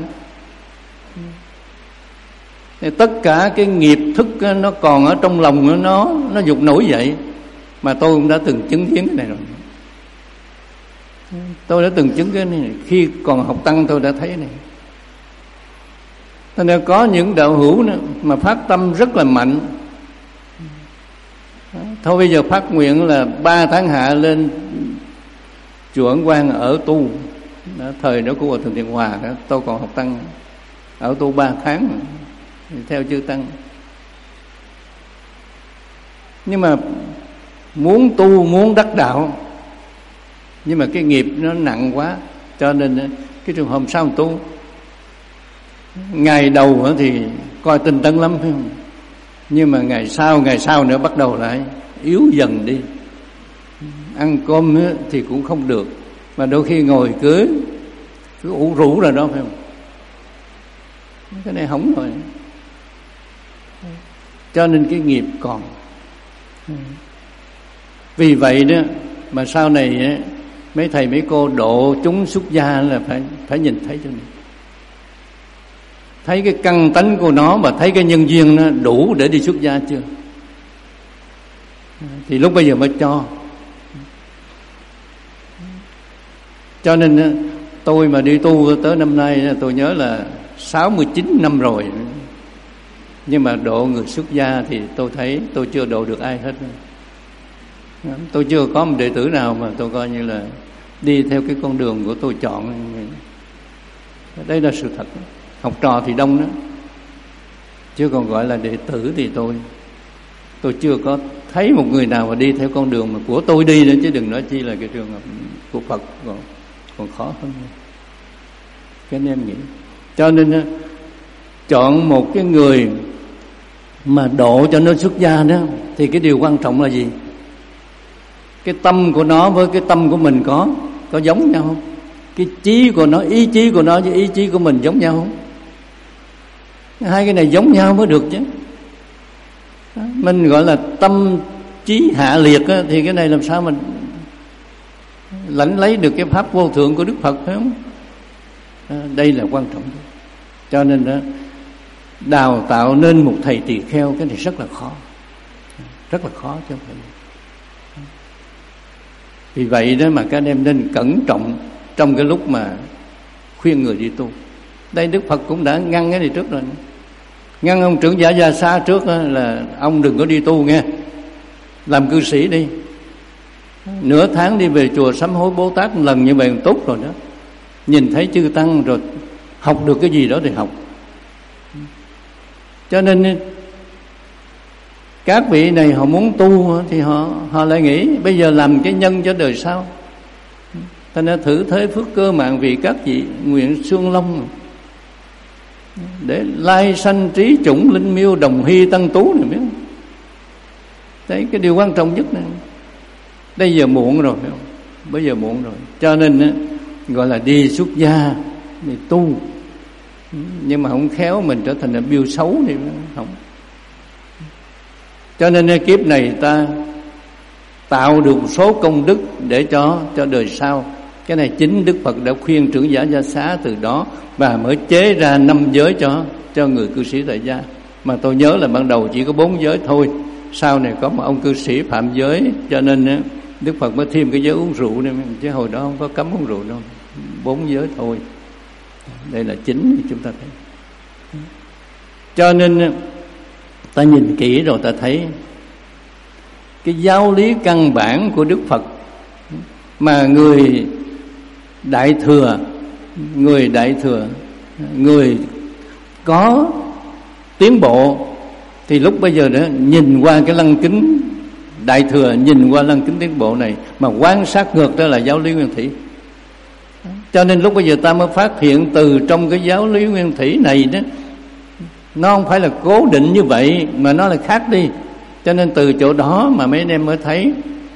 Thì tất cả cái nghiệp thức nó còn ở trong lòng nó nó dục nổi dậy. Mà tôi cũng đã từng chứng kiến cái này rồi. Tôi đã từng chứng cái này, khi còn học tăng tôi đã thấy cái này. Cho nên có những đạo hữu nữa mà phát tâm rất là mạnh. Thôi bây giờ phát nguyện là ba tháng hạ lên chùa Ấn Quang ở tu. Đó, thời đó của Thượng Thiện Hòa đó, tôi còn học tăng ở tu ba tháng theo chư tăng. Nhưng mà muốn tu, muốn đắc đạo, nhưng mà cái nghiệp nó nặng quá, cho nên cái trường hợp sao tu. Ngày đầu thì coi tinh tấn lắm phải không? Nhưng mà ngày sau, ngày sau nữa bắt đầu lại yếu dần đi. Ăn cơm thì cũng không được, mà đôi khi ngồi cứ cứ ủ rũ ra đó phải không? Cái này hỏng rồi. Cho nên cái nghiệp còn. Vì vậy đó mà sau này mấy thầy mấy cô độ chúng xuất gia là phải phải nhìn thấy cho mình, thấy cái căn tánh của nó và thấy cái nhân duyên nó đủ để đi xuất gia chưa, thì lúc bây giờ mới cho. Cho nên tôi mà đi tu tới năm nay tôi nhớ là sáu mươi chín năm rồi, nhưng mà độ người xuất gia thì tôi thấy tôi chưa độ được ai hết. Tôi chưa có một đệ tử nào mà tôi coi như là đi theo cái con đường của tôi chọn. Đây là sự thật. Học trò thì đông đó, chứ còn gọi là đệ tử thì tôi tôi chưa có thấy một người nào mà đi theo con đường mà của tôi đi nữa, chứ đừng nói chi là cái trường hợp của Phật còn, còn khó hơn. Cái anh em nghĩ. Cho nên chọn một cái người mà độ cho nó xuất gia đó, thì cái điều quan trọng là gì? Cái tâm của nó với cái tâm của mình có có giống nhau không? Cái chí của nó, ý chí của nó với ý chí của mình giống nhau không? Hai cái này giống nhau mới được chứ. Mình gọi là tâm trí hạ liệt á, thì cái này làm sao mình lãnh lấy được cái pháp vô thượng của Đức Phật, phải không? Đây là quan trọng. Cho nên đó, đào tạo nên một thầy tỳ kheo cái này rất là khó, rất là khó cho mình. Vì vậy đó mà các anh em nên cẩn trọng trong cái lúc mà khuyên người đi tu. Đây Đức Phật cũng đã ngăn cái này trước rồi. Ngăn ông trưởng giả Gia Xá trước là ông đừng có đi tu nghe, làm cư sĩ đi, nửa tháng đi về chùa sám hối Bồ Tát một lần như vậy tốt rồi đó. Nhìn thấy chư tăng rồi học được cái gì đó thì học. Cho nên các vị này họ muốn tu thì họ họ lại nghĩ bây giờ làm cái nhân cho đời sau. Ta nên thử thế phước cơ mạng vì các vị nguyện xương long, để lai sanh trí chủng linh miêu đồng hy tăng tú này biết không? Đấy cái điều quan trọng nhất này. Bây giờ muộn rồi phải không? Bây giờ muộn rồi. Cho nên gọi là đi xuất gia đi tu, nhưng mà không khéo mình trở thành là biêu xấu thì không. Cho nên kiếp này ta tạo được một số công đức để cho cho đời sau. Cái này chính Đức Phật đã khuyên trưởng giả Gia Xá từ đó, và mới chế ra năm giới cho cho người cư sĩ tại gia. Mà tôi nhớ là ban đầu chỉ có bốn giới thôi, sau này có một ông cư sĩ phạm giới, cho nên Đức Phật mới thêm cái giới uống rượu này, chứ hồi đó không có cấm uống rượu đâu, bốn giới thôi. Đây là chính chúng ta thấy. Cho nên ta nhìn kỹ rồi ta thấy cái giáo lý căn bản của Đức Phật mà người đại thừa, người đại thừa, người có tiến bộ thì lúc bây giờ đó nhìn qua cái lăng kính đại thừa, nhìn qua lăng kính tiến bộ này mà quan sát ngược đó là giáo lý nguyên thủy. Cho nên lúc bây giờ ta mới phát hiện từ trong cái giáo lý nguyên thủy này đó, nó không phải là cố định như vậy mà nó là khác đi. Cho nên từ chỗ đó mà mấy anh em mới thấy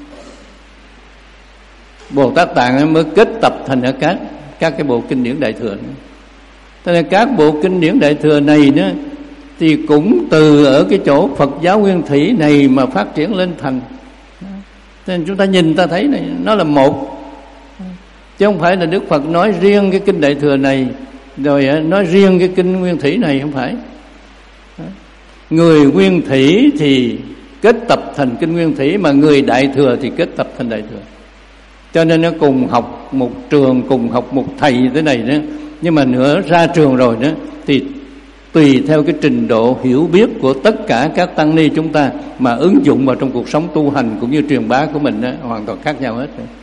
Bồ Tát Tạng mới kết tập thành ở các các cái bộ kinh điển đại thừa nữa. Cho nên các bộ kinh điển đại thừa này đó thì cũng từ ở cái chỗ Phật giáo nguyên thủy này mà phát triển lên thành. Cho nên chúng ta nhìn ta thấy này, nó là một, chứ không phải là Đức Phật nói riêng cái kinh đại thừa này rồi nói riêng cái kinh nguyên thủy này, không phải. Người nguyên thủy thì kết tập thành kinh nguyên thủy, mà người đại thừa thì kết tập thành đại thừa. Cho nên nó cùng học một trường, cùng học một thầy thế này đó, nhưng mà nữa ra trường rồi đó thì tùy theo cái trình độ hiểu biết của tất cả các tăng ni chúng ta mà ứng dụng vào trong cuộc sống tu hành cũng như truyền bá của mình đó, hoàn toàn khác nhau hết.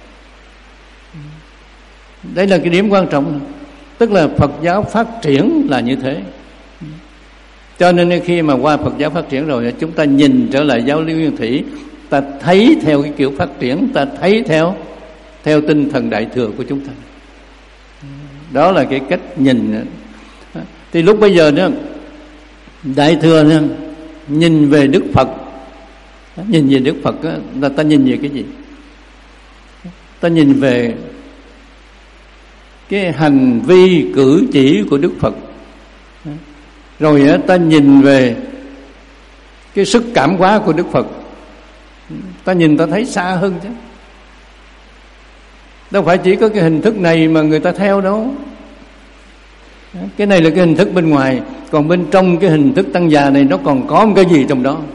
Đây là cái điểm quan trọng. Tức là Phật giáo phát triển là như thế. Cho nên khi mà qua Phật giáo phát triển rồi, chúng ta nhìn trở lại giáo lý Nguyên Thủy, ta thấy theo cái kiểu phát triển, ta thấy theo theo tinh thần Đại Thừa của chúng ta. Đó là cái cách nhìn. Thì lúc bây giờ đó, Đại Thừa đó, nhìn về Đức Phật, nhìn về Đức Phật đó, là ta nhìn về cái gì? Ta nhìn về cái hành vi cử chỉ của Đức Phật. Rồi đó, ta nhìn về cái sức cảm hóa của Đức Phật. Ta nhìn ta thấy xa hơn chứ. Đâu phải chỉ có cái hình thức này mà người ta theo đâu. Cái này là cái hình thức bên ngoài, còn bên trong cái hình thức tăng già này nó còn có một cái gì trong đó.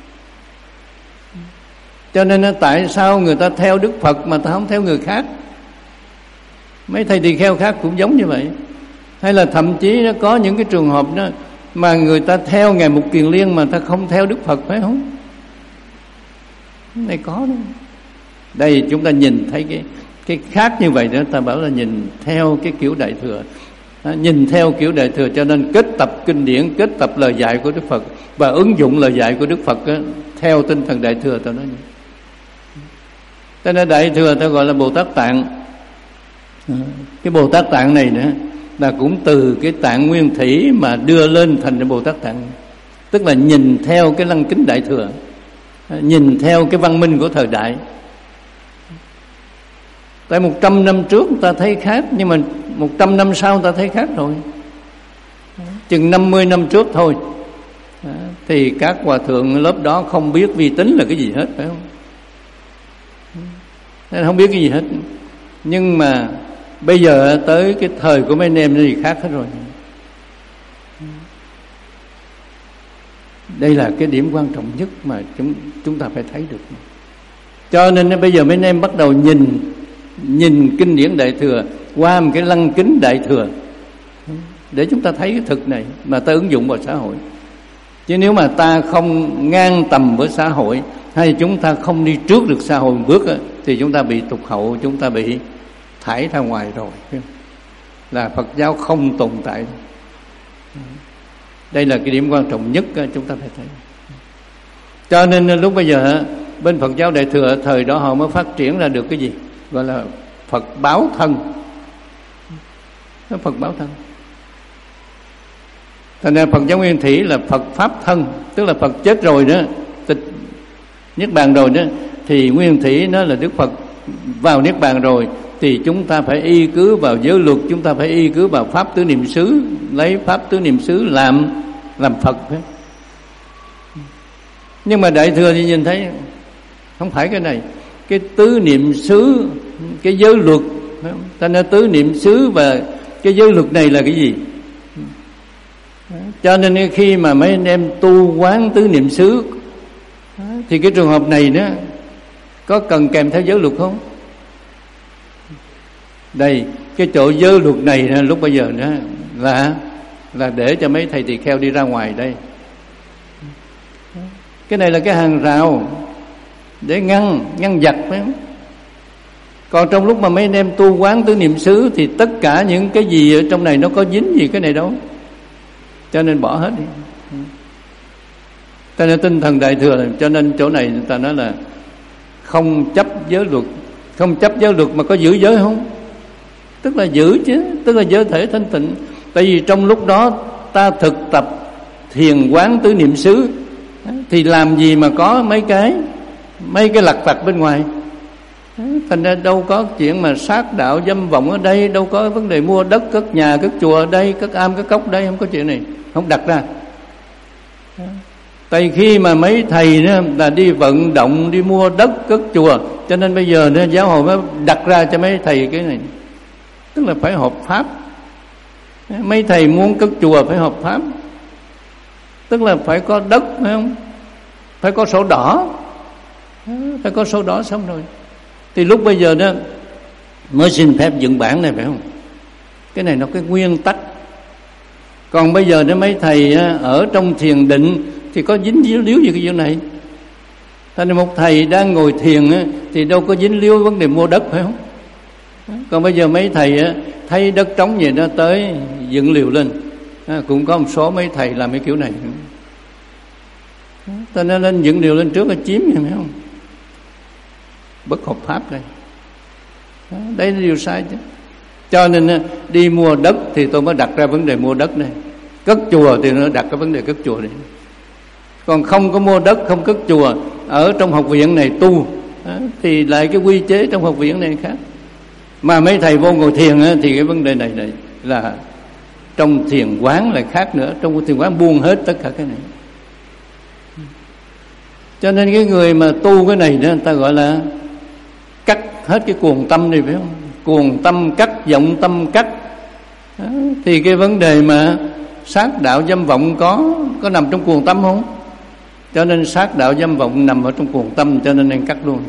Cho nên tại sao người ta theo Đức Phật mà ta không theo người khác? Mấy thầy tỳ kheo khác cũng giống như vậy. Hay là thậm chí nó có những cái trường hợp đó mà người ta theo Ngài Mục Kiền Liên mà ta không theo Đức Phật, phải không? Cái này có đó. Đây chúng ta nhìn thấy cái cái khác như vậy đó, ta bảo là nhìn theo cái kiểu Đại Thừa. À, nhìn theo kiểu Đại Thừa, cho nên kết tập kinh điển, kết tập lời dạy của Đức Phật và ứng dụng lời dạy của Đức Phật đó, theo tinh thần Đại Thừa. Ta nói như ta nói Đại Thừa ta gọi là Bồ Tát Tạng. À, cái Bồ Tát Tạng này nữa là cũng từ cái Tạng Nguyên Thủy mà đưa lên thành cái Bồ Tát Tạng. Tức là nhìn theo cái lăng kính Đại Thừa, à, nhìn theo cái văn minh của thời đại. Tại một trăm năm trước ta thấy khác, nhưng mà một trăm năm sau ta thấy khác rồi. Chừng năm mươi năm trước thôi, thì các hòa thượng lớp đó không biết vi tính là cái gì hết, phải không? Nên không biết cái gì hết. Nhưng mà bây giờ tới cái thời của mấy anh em thì khác hết rồi. Đây là cái điểm quan trọng nhất mà chúng chúng ta phải thấy được. Cho nên bây giờ mấy anh em bắt đầu nhìn nhìn kinh điển Đại Thừa qua một cái lăng kính Đại Thừa để chúng ta thấy cái thực này mà ta ứng dụng vào xã hội. Chứ nếu mà ta không ngang tầm với xã hội, hay chúng ta không đi trước được xã hội một bước á, thì chúng ta bị tụt hậu, chúng ta bị thải ra ngoài rồi, là Phật giáo không tồn tại. Đây là cái điểm quan trọng nhất chúng ta phải thấy. Cho nên lúc bây giờ bên Phật giáo Đại Thừa thời đó họ mới phát triển ra được cái gì gọi là Phật báo thân. Phật báo thân. Thành ra Phật giáo Nguyên Thủy là Phật pháp thân, tức là Phật chết rồi đó, tịch niết bàn rồi đó, thì Nguyên Thủy nó là Đức Phật vào niết bàn rồi, thì chúng ta phải y cứ vào giới luật, chúng ta phải y cứ vào pháp tứ niệm xứ, lấy pháp tứ niệm xứ làm làm Phật. Nhưng mà Đại Thừa thì nhìn thấy không phải cái này. Cái tứ niệm xứ, cái giới luật, ta nói tứ niệm xứ và cái giới luật này là cái gì? Cho nên khi mà mấy anh em tu quán tứ niệm xứ, thì cái trường hợp này đó có cần kèm theo giới luật không? Đây, cái chỗ giới luật này lúc bây giờ đó là là để cho mấy thầy tỳ kheo đi ra ngoài đây. Cái này là cái hàng rào để ngăn ngăn giặc, phải không? Còn trong lúc mà mấy anh em tu quán tứ niệm xứ thì tất cả những cái gì ở trong này nó có dính gì cái này đâu, cho nên bỏ hết đi. Cho nên tinh thần Đại Thừa, cho nên chỗ này người ta nói là không chấp giới luật. Không chấp giới luật mà có giữ giới không? Tức là giữ chứ, tức là giới thể thanh tịnh. Tại vì trong lúc đó ta thực tập thiền quán tứ niệm xứ, thì làm gì mà có mấy cái mấy cái lặt vặt bên ngoài. Thành ra đâu có chuyện mà sát đạo dâm vọng ở đây, đâu có vấn đề mua đất cất nhà cất chùa ở đây, cất am cất cốc ở đây, không có chuyện này, không đặt ra. Tại khi mà mấy thầy đó là đi vận động đi mua đất cất chùa, cho nên bây giờ đó, giáo hội mới đặt ra cho mấy thầy cái này, tức là phải hợp pháp. Mấy thầy muốn cất chùa phải hợp pháp, tức là phải có đất, phải không? Phải có sổ đỏ, phải có sổ đỏ xong rồi thì lúc bây giờ đó mới xin phép dựng bản này, phải không? Cái này nó cái nguyên tắc Còn bây giờ nếu mấy thầy ở trong thiền định thì có dính líu gì cái chuyện này. Thành ra một thầy đang ngồi thiền thì đâu có dính líu vấn đề mua đất, phải không? Còn bây giờ mấy thầy thấy đất trống gì đó tới dựng liều lên, cũng có một số mấy thầy làm cái kiểu này. Ta nên lên dựng liều lên trước là chiếm, phải không? Bất hợp pháp đây. Đây là điều sai chứ. Cho nên đi mua đất thì tôi mới đặt ra vấn đề mua đất này. Cất chùa thì nó đặt cái vấn đề cất chùa này. Còn không có mua đất, không cất chùa, ở trong học viện này tu thì lại cái quy chế trong học viện này khác. Mà mấy thầy vô ngồi thiền thì cái vấn đề này, này là trong thiền quán lại khác nữa. Trong thiền quán buông hết tất cả cái này. Cho nên cái người mà tu cái này đó, người ta gọi là cắt hết cái cuồng tâm này, phải không? Cuồng tâm cắt, vọng tâm cắt. Đó, thì cái vấn đề mà sát đạo dâm vọng có có nằm trong cuồng tâm không? Cho nên sát đạo dâm vọng nằm ở trong cuồng tâm, cho nên nên cắt luôn.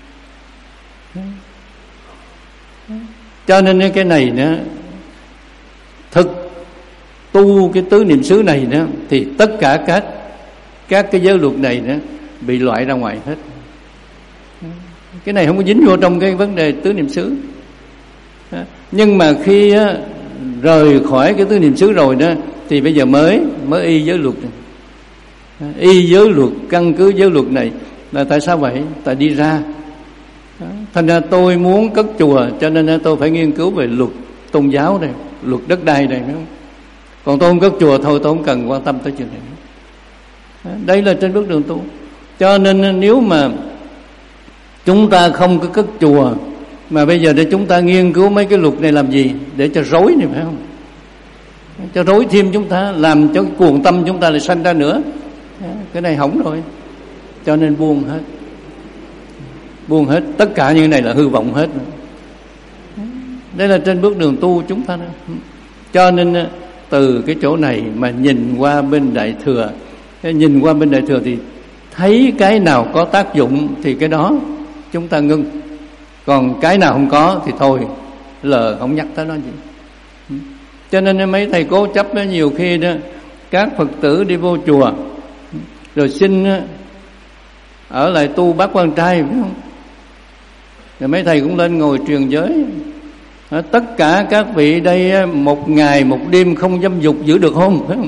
Cho nên cái này nữa, thực tu cái tứ niệm xứ này nữa thì tất cả các các cái giới luật này nữa bị loại ra ngoài hết. Cái này không có dính vô trong cái vấn đề tứ niệm xứ. Nhưng mà khi á, rời khỏi cái tứ niệm xứ rồi đó thì bây giờ mới mới y giới luật này. Y giới luật, căn cứ giới luật này là tại sao vậy? Tại đi ra. Thành ra tôi muốn cất chùa, cho nên tôi phải nghiên cứu về luật tôn giáo này, luật đất đai này, phải không? Còn tôi không cất chùa thôi, tôi không cần quan tâm tới chuyện này. Đây là trên bước đường tu. Cho nên nếu mà chúng ta không có cất chùa, mà bây giờ để chúng ta nghiên cứu mấy cái luật này làm gì? Để cho rối này, phải không? Cho rối thêm chúng ta, làm cho cuồng tâm chúng ta lại sanh ra nữa. Cái này hỏng rồi. Cho nên buông hết. Buông hết. Tất cả những này là hư vọng hết. Đây là trên bước đường tu chúng ta đó. Cho nên từ cái chỗ này mà nhìn qua bên Đại Thừa, nhìn qua bên Đại Thừa thì thấy cái nào có tác dụng thì cái đó chúng ta ngưng. Còn cái nào không có thì thôi, lờ không nhắc tới nó gì. Cho nên mấy thầy cố chấp đó, nhiều khi đó các Phật tử đi vô chùa rồi xin ở lại tu bát quan trai, phải không? Rồi mấy thầy cũng lên ngồi truyền giới. Tất cả các vị đây một ngày một đêm không dâm dục giữ được không? Phải không?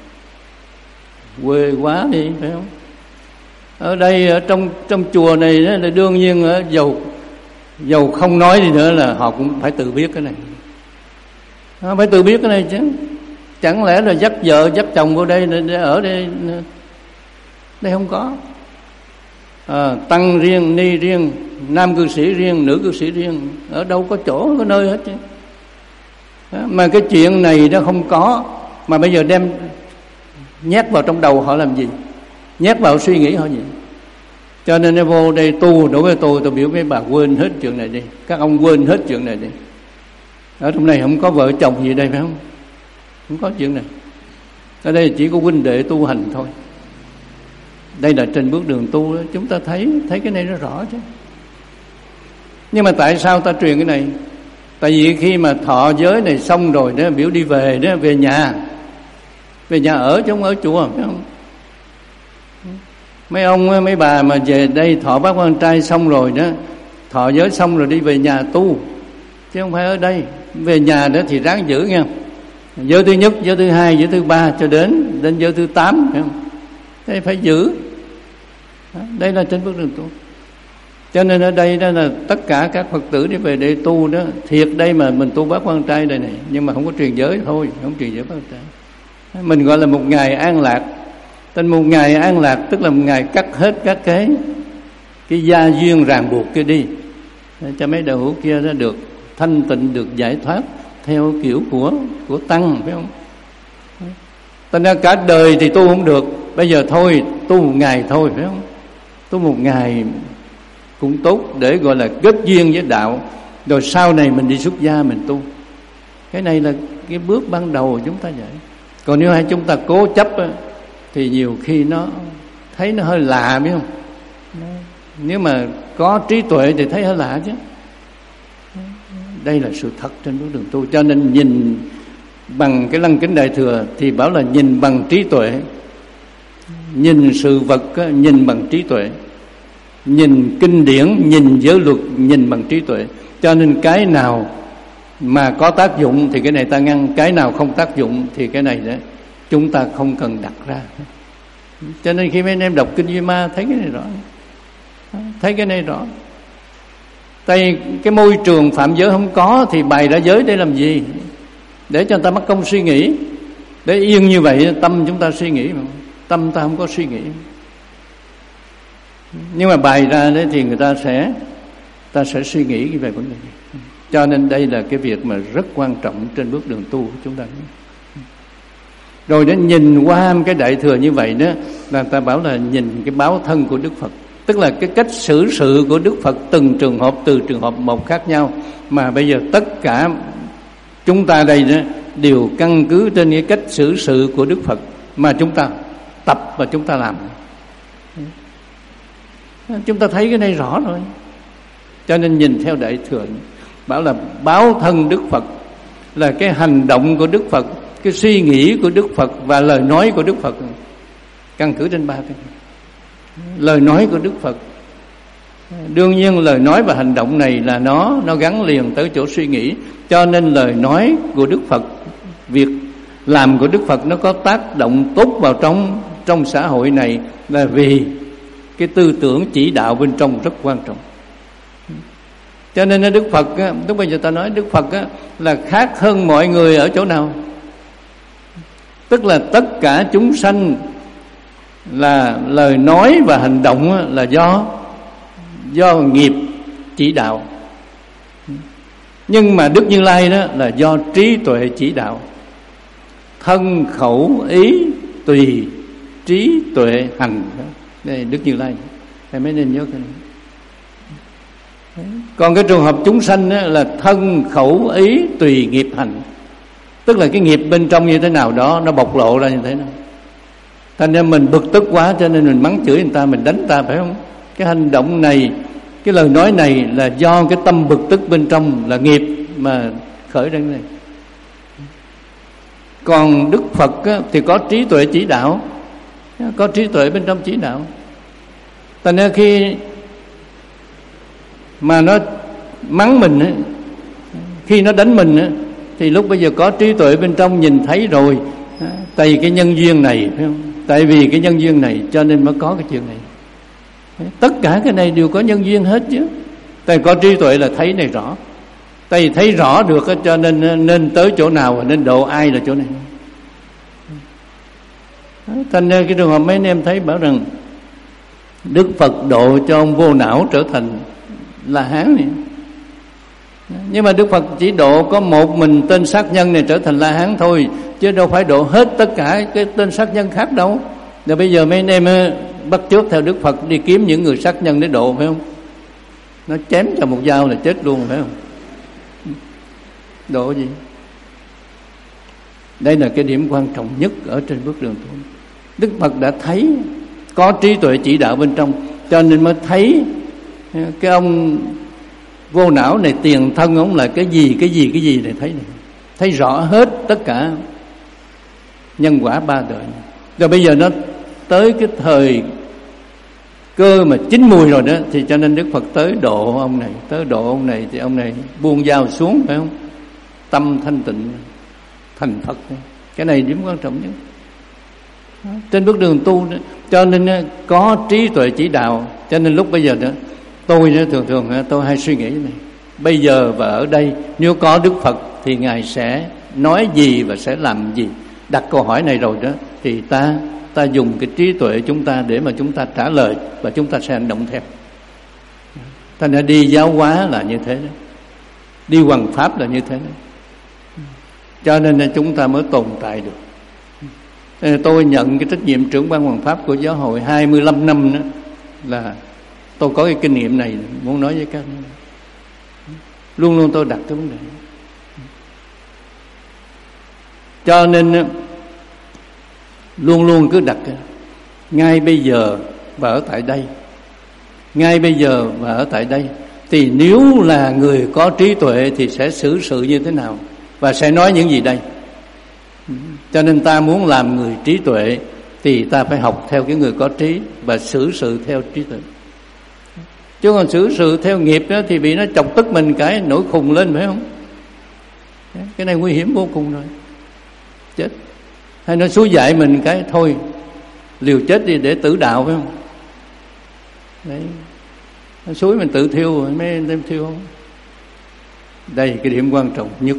Quê quá đi, phải không? Ở đây ở trong trong chùa này đó, là đương nhiên ở dầu dầu không nói gì nữa là họ cũng phải tự biết cái này. Họ phải tự biết cái này chứ. Chẳng lẽ là dắt vợ dắt chồng vô đây để ở đây đây không có. À, tăng riêng, ni riêng, nam cư sĩ riêng, nữ cư sĩ riêng, ở đâu có chỗ, có nơi hết chứ. Đó, mà cái chuyện này nó không có, mà bây giờ đem nhét vào trong đầu họ làm gì? Nhét vào suy nghĩ họ gì? Cho nên nó vô đây tu, đối với tôi, tôi biểu mấy bà quên hết chuyện này đi. Các ông quên hết chuyện này đi. Ở trong này không có vợ chồng gì đây, phải không? Không có chuyện này. Ở đây chỉ có huynh đệ tu hành thôi. Đây là trên bước đường tu đó, chúng ta thấy thấy cái này nó rõ chứ. Nhưng mà tại sao ta truyền cái này? Tại vì khi mà thọ giới này xong rồi đó, biểu đi về đó, về nhà, về nhà ở chứ không ở chùa, phải không? Mấy ông mấy bà mà về đây thọ bát quan trai xong rồi đó, thọ giới xong rồi đi về nhà tu, chứ không phải ở đây. Về nhà đó thì ráng giữ nha. Giới thứ nhất, giới thứ hai, giới thứ ba cho đến đến giới thứ tám, phải không? Đây phải giữ. Đây là trên bước đường tu. Cho nên ở đây đó là tất cả các Phật tử đi về đây tu đó, thiệt đây mà mình tu bát quan trai đây này, nhưng mà không có truyền giới thôi, không truyền giới bát quan trai. Mình gọi là một ngày an lạc. Tên một ngày an lạc tức là một ngày cắt hết các cái cái gia duyên ràng buộc kia đi, cho mấy đạo hữu kia nó được thanh tịnh, được giải thoát theo kiểu của của tăng, phải không? Thành ra cả đời thì tu không được, bây giờ thôi tu một ngày thôi, phải không? Tu một ngày cũng tốt để gọi là kết duyên với đạo, rồi sau này mình đi xuất gia mình tu. Cái này là cái bước ban đầu chúng ta vậy. Còn nếu hai chúng ta cố chấp thì nhiều khi nó thấy nó hơi lạ, biết không? Nếu mà có trí tuệ thì thấy hơi lạ chứ. Đây là sự thật trên bước đường tu. Cho nên nhìn bằng cái lăng kính Đại Thừa thì bảo là nhìn bằng trí tuệ. Nhìn sự vật nhìn bằng trí tuệ, nhìn kinh điển, nhìn giới luật nhìn bằng trí tuệ. Cho nên cái nào mà có tác dụng thì cái này ta ngăn, cái nào không tác dụng thì cái này đó chúng ta không cần đặt ra. Cho nên khi mấy anh em đọc kinh Duy Ma thấy cái này rõ, thấy cái này rõ. Tại cái môi trường phạm giới không có thì bày ra giới để làm gì? Để cho người ta mất công suy nghĩ. Để yên như vậy tâm chúng ta suy nghĩ mà. Tâm ta không có suy nghĩ. Nhưng mà bày ra đấy thì người ta sẽ ta sẽ suy nghĩ về vấn đề này. Cho nên đây là cái việc mà rất quan trọng trên bước đường tu của chúng ta. Rồi đến nhìn qua cái Đại Thừa như vậy đó, là ta bảo là nhìn cái báo thân của Đức Phật. Tức là cái cách xử sự của Đức Phật từng trường hợp, từ trường hợp một khác nhau. Mà bây giờ tất cả chúng ta đây đó đều căn cứ trên cái cách xử sự của Đức Phật mà chúng ta tập và chúng ta làm. Chúng ta thấy cái này rõ rồi. Cho nên nhìn theo Đại Thừa, bảo là báo thân Đức Phật là cái hành động của Đức Phật, cái suy nghĩ của Đức Phật và lời nói của Đức Phật. Căn cứ trên ba cái lời nói của Đức Phật. Đương nhiên lời nói và hành động này là nó nó gắn liền tới chỗ suy nghĩ. Cho nên lời nói của Đức Phật, việc làm của Đức Phật nó có tác động tốt vào trong trong xã hội này, là vì cái tư tưởng chỉ đạo bên trong rất quan trọng. Cho nên Đức Phật, lúc bây giờ ta nói Đức Phật là khác hơn mọi người ở chỗ nào? Tức là tất cả chúng sanh là lời nói và hành động là do do nghiệp chỉ đạo. Nhưng mà Đức Như Lai đó là do trí tuệ chỉ đạo. Thân khẩu ý tùy trí tuệ hành. Đây Đức Như Lai. Thầy mới nên nhớ cái này. Còn cái trường hợp chúng sanh đó là thân khẩu ý tùy nghiệp hành. Tức là cái nghiệp bên trong như thế nào đó nó bộc lộ ra như thế nào. Thành ra mình bực tức quá cho nên mình mắng chửi người ta, mình đánh ta, phải không? Cái hành động này, cái lời nói này là do cái tâm bực tức bên trong, là nghiệp mà khởi ra cái này. Còn Đức Phật á, thì có trí tuệ chỉ đạo, có trí tuệ bên trong chỉ đạo. Thành ra khi mà nó mắng mình á, khi nó đánh mình á, thì lúc bây giờ có trí tuệ bên trong nhìn thấy rồi. Tại vì cái nhân duyên này, phải không? Tại vì cái nhân duyên này cho nên mới có cái chuyện này. Tất cả cái này đều có nhân duyên hết chứ. Tại có trí tuệ là thấy này rõ. Tại vì thấy rõ được cho nên nên tới chỗ nào và nên độ ai là chỗ này. Thành ra cái trường hợp mấy anh em thấy bảo rằng Đức Phật độ cho ông Vô Não trở thành La Hán này. Nhưng mà Đức Phật chỉ độ có một mình tên sát nhân này trở thành La Hán thôi, chứ đâu phải độ hết tất cả cái tên sát nhân khác đâu. Rồi bây giờ mấy anh em bắt chước theo Đức Phật đi kiếm những người sát nhân để độ, phải không? Nó chém cho một dao là chết luôn, phải không? Độ gì? Đây là cái điểm quan trọng nhất ở trên bước đường tu. Đức Phật đã thấy có trí tuệ chỉ đạo bên trong, cho nên mới thấy cái ông Vô Não này tiền thân ông là cái gì cái gì cái gì này, thấy này, thấy rõ hết tất cả nhân quả ba đời. Rồi bây giờ nó tới cái thời cơ mà chín mùi rồi đó, thì cho nên Đức Phật tới độ ông này, tới độ ông này thì ông này buông dao xuống, phải không? Tâm thanh tịnh thành Phật. Cái này điểm quan trọng nhất trên bước đường tu đó. Cho nên có trí tuệ chỉ đạo. Cho nên lúc bây giờ đó tôi đó, thường thường tôi hay suy nghĩ thế này: bây giờ và ở đây nếu có Đức Phật thì Ngài sẽ nói gì và sẽ làm gì? Đặt câu hỏi này rồi đó thì ta ta dùng cái trí tuệ chúng ta để mà chúng ta trả lời, và chúng ta sẽ hành động theo. Ta đã đi giáo hóa là như thế đó, đi hoằng pháp là như thế đó. Cho nên là chúng ta mới tồn tại được. Tôi nhận cái trách nhiệm trưởng ban hoằng pháp của giáo hội hai mươi lăm năm đó, là tôi có cái kinh nghiệm này muốn nói với các bạn. Luôn luôn tôi đặt cái vấn đề. Cho nên luôn luôn cứ đặt ngay bây giờ và ở tại đây, ngay bây giờ và ở tại đây. Thì nếu là người có trí tuệ thì sẽ xử sự như thế nào và sẽ nói những gì đây? Cho nên ta muốn làm người trí tuệ thì ta phải học theo cái người có trí và xử sự theo trí tuệ. Chứ còn xử sự theo nghiệp đó thì bị nó chọc tức mình cái nổi khùng lên, phải không? Cái này nguy hiểm vô cùng rồi, chết. Hay nó xúi dạy mình cái thôi liều chết đi để tử đạo, phải không? Đấy, nó xúi mình tự thiêu rồi mấy em thiêu không? Đây cái điểm quan trọng nhất.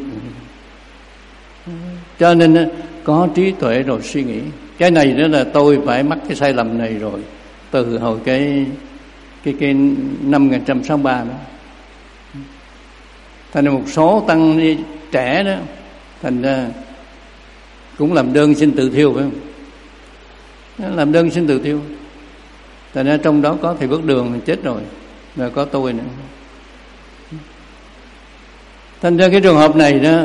Cho nên có trí tuệ rồi suy nghĩ. Cái này đó là tôi phải mắc cái sai lầm này rồi từ hồi cái cái cái năm một nghìn chín trăm sáu mươi ba đó. Thành ra một số tăng ni trẻ đó, thành ra cũng làm đơn xin tự thiêu, phải không? Làm đơn xin tự thiêu. Thành ra trong đó có thầy Bước Đường chết rồi, và có tôi nữa. Thành ra cái trường hợp này đó,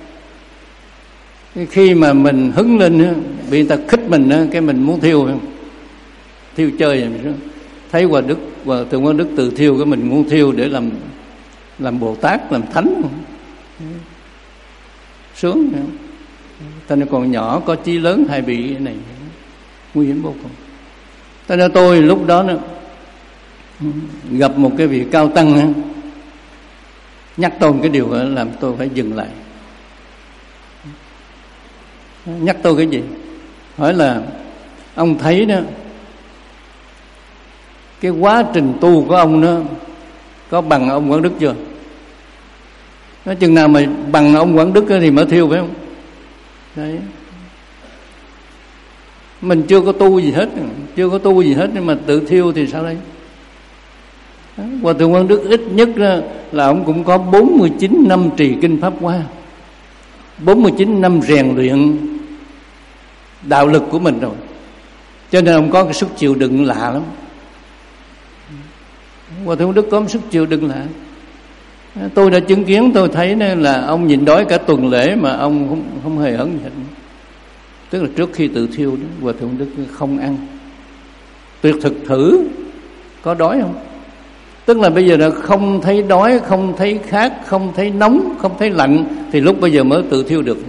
khi mà mình hứng lên đó, bị người ta khích mình đó, cái mình muốn thiêu, không? Thiêu chơi rồi. Thấy Hòa Đức, Hòa Thượng Quang Đức tự thiêu, cái mình muốn thiêu để làm làm Bồ Tát, làm Thánh, sướng. Ta nên còn nhỏ có chí lớn hay bị cái này nguy hiểm vô cùng. Ta nên tôi lúc đó nữa, gặp một cái vị cao tăng đó, nhắc tôi cái điều đó làm tôi phải dừng lại. Nhắc tôi cái gì? Hỏi là ông thấy đó, cái quá trình tu của ông đó có bằng ông Quảng Đức chưa? Nói chừng nào mà bằng ông Quảng Đức thì mới thiêu, phải không? Đấy. Mình chưa có tu gì hết, chưa có tu gì hết nhưng mà tự thiêu thì sao đây? Hòa Thượng Quang Đức ít nhất là ông cũng có bốn mươi chín năm trì kinh Pháp Hoa, bốn mươi chín năm rèn luyện đạo lực của mình rồi, cho nên ông có cái sức chịu đựng lạ lắm. Hòa Thượng Đức có một sức chịu đựng lạ. Tôi đã chứng kiến, tôi thấy là ông nhịn đói cả tuần lễ mà ông không, không hề hấn gì hết. Tức là trước khi tự thiêu đó, Hòa Thượng Đức không ăn. Tuyệt thực thử có đói không? Tức là bây giờ là không thấy đói, không thấy khát, không thấy nóng, không thấy lạnh, thì lúc bây giờ mới tự thiêu được.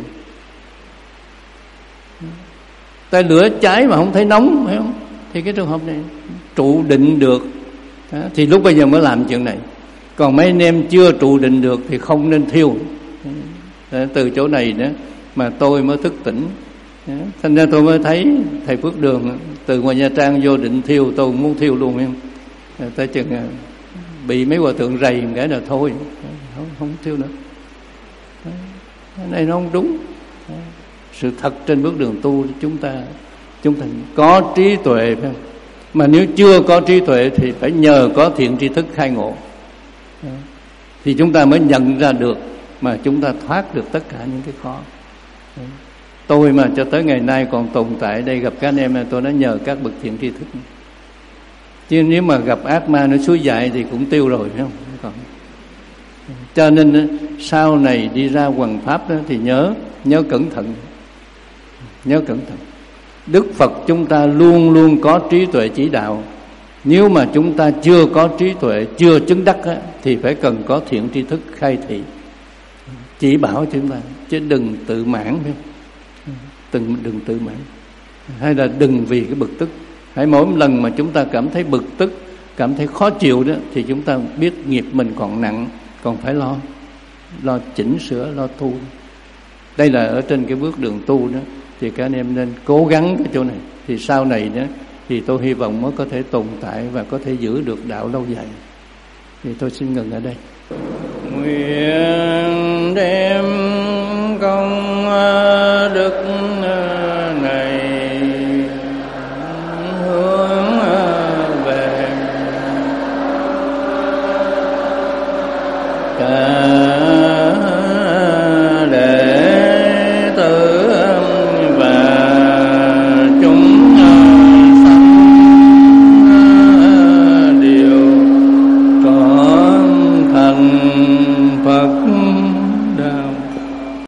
Tay lửa cháy mà không thấy nóng, phải không? Thì cái trường hợp này trụ định được, thì lúc bây giờ mới làm chuyện này. Còn mấy anh em chưa trụ định được thì không nên thiêu. Từ chỗ này đó mà tôi mới thức tỉnh. Thành ra tôi mới thấy thầy Phước Đường từ ngoài Nha Trang vô định thiêu, tôi muốn thiêu luôn, em. Tới chừng bị mấy hòa thượng rầy một cái là thôi, không, không thiêu nữa. Cái này nó không đúng. Sự thật trên bước đường tu chúng ta chúng ta có trí tuệ, phải không? Mà nếu chưa có trí tuệ thì phải nhờ có thiện tri thức khai ngộ, thì chúng ta mới nhận ra được, mà chúng ta thoát được tất cả những cái khó. Tôi mà cho tới ngày nay còn tồn tại đây gặp các anh em này, tôi đã nhờ các bậc thiện tri thức. Chứ nếu mà gặp ác ma nó xúi dại thì cũng tiêu rồi, phải không? Còn cho nên sau này đi ra hoằng pháp đó thì nhớ nhớ cẩn thận, nhớ cẩn thận. Đức Phật chúng ta luôn luôn có trí tuệ chỉ đạo. Nếu mà chúng ta chưa có trí tuệ, chưa chứng đắc á, thì phải cần có thiện tri thức khai thị, chỉ bảo chúng ta, chứ đừng tự mãn, phải không? Đừng, đừng tự mãn. Hay là đừng vì cái bực tức. Hãy mỗi lần mà chúng ta cảm thấy bực tức, cảm thấy khó chịu đó, thì chúng ta biết nghiệp mình còn nặng, còn phải lo lo chỉnh sửa, lo tu. Đây là ở trên cái bước đường tu đó, thì các anh em nên cố gắng cái chỗ này. Thì sau này đó thì tôi hy vọng mới có thể tồn tại và có thể giữ được đạo lâu dài. Thì tôi xin ngừng ở đây. Nguyện đem công đức này hướng về cả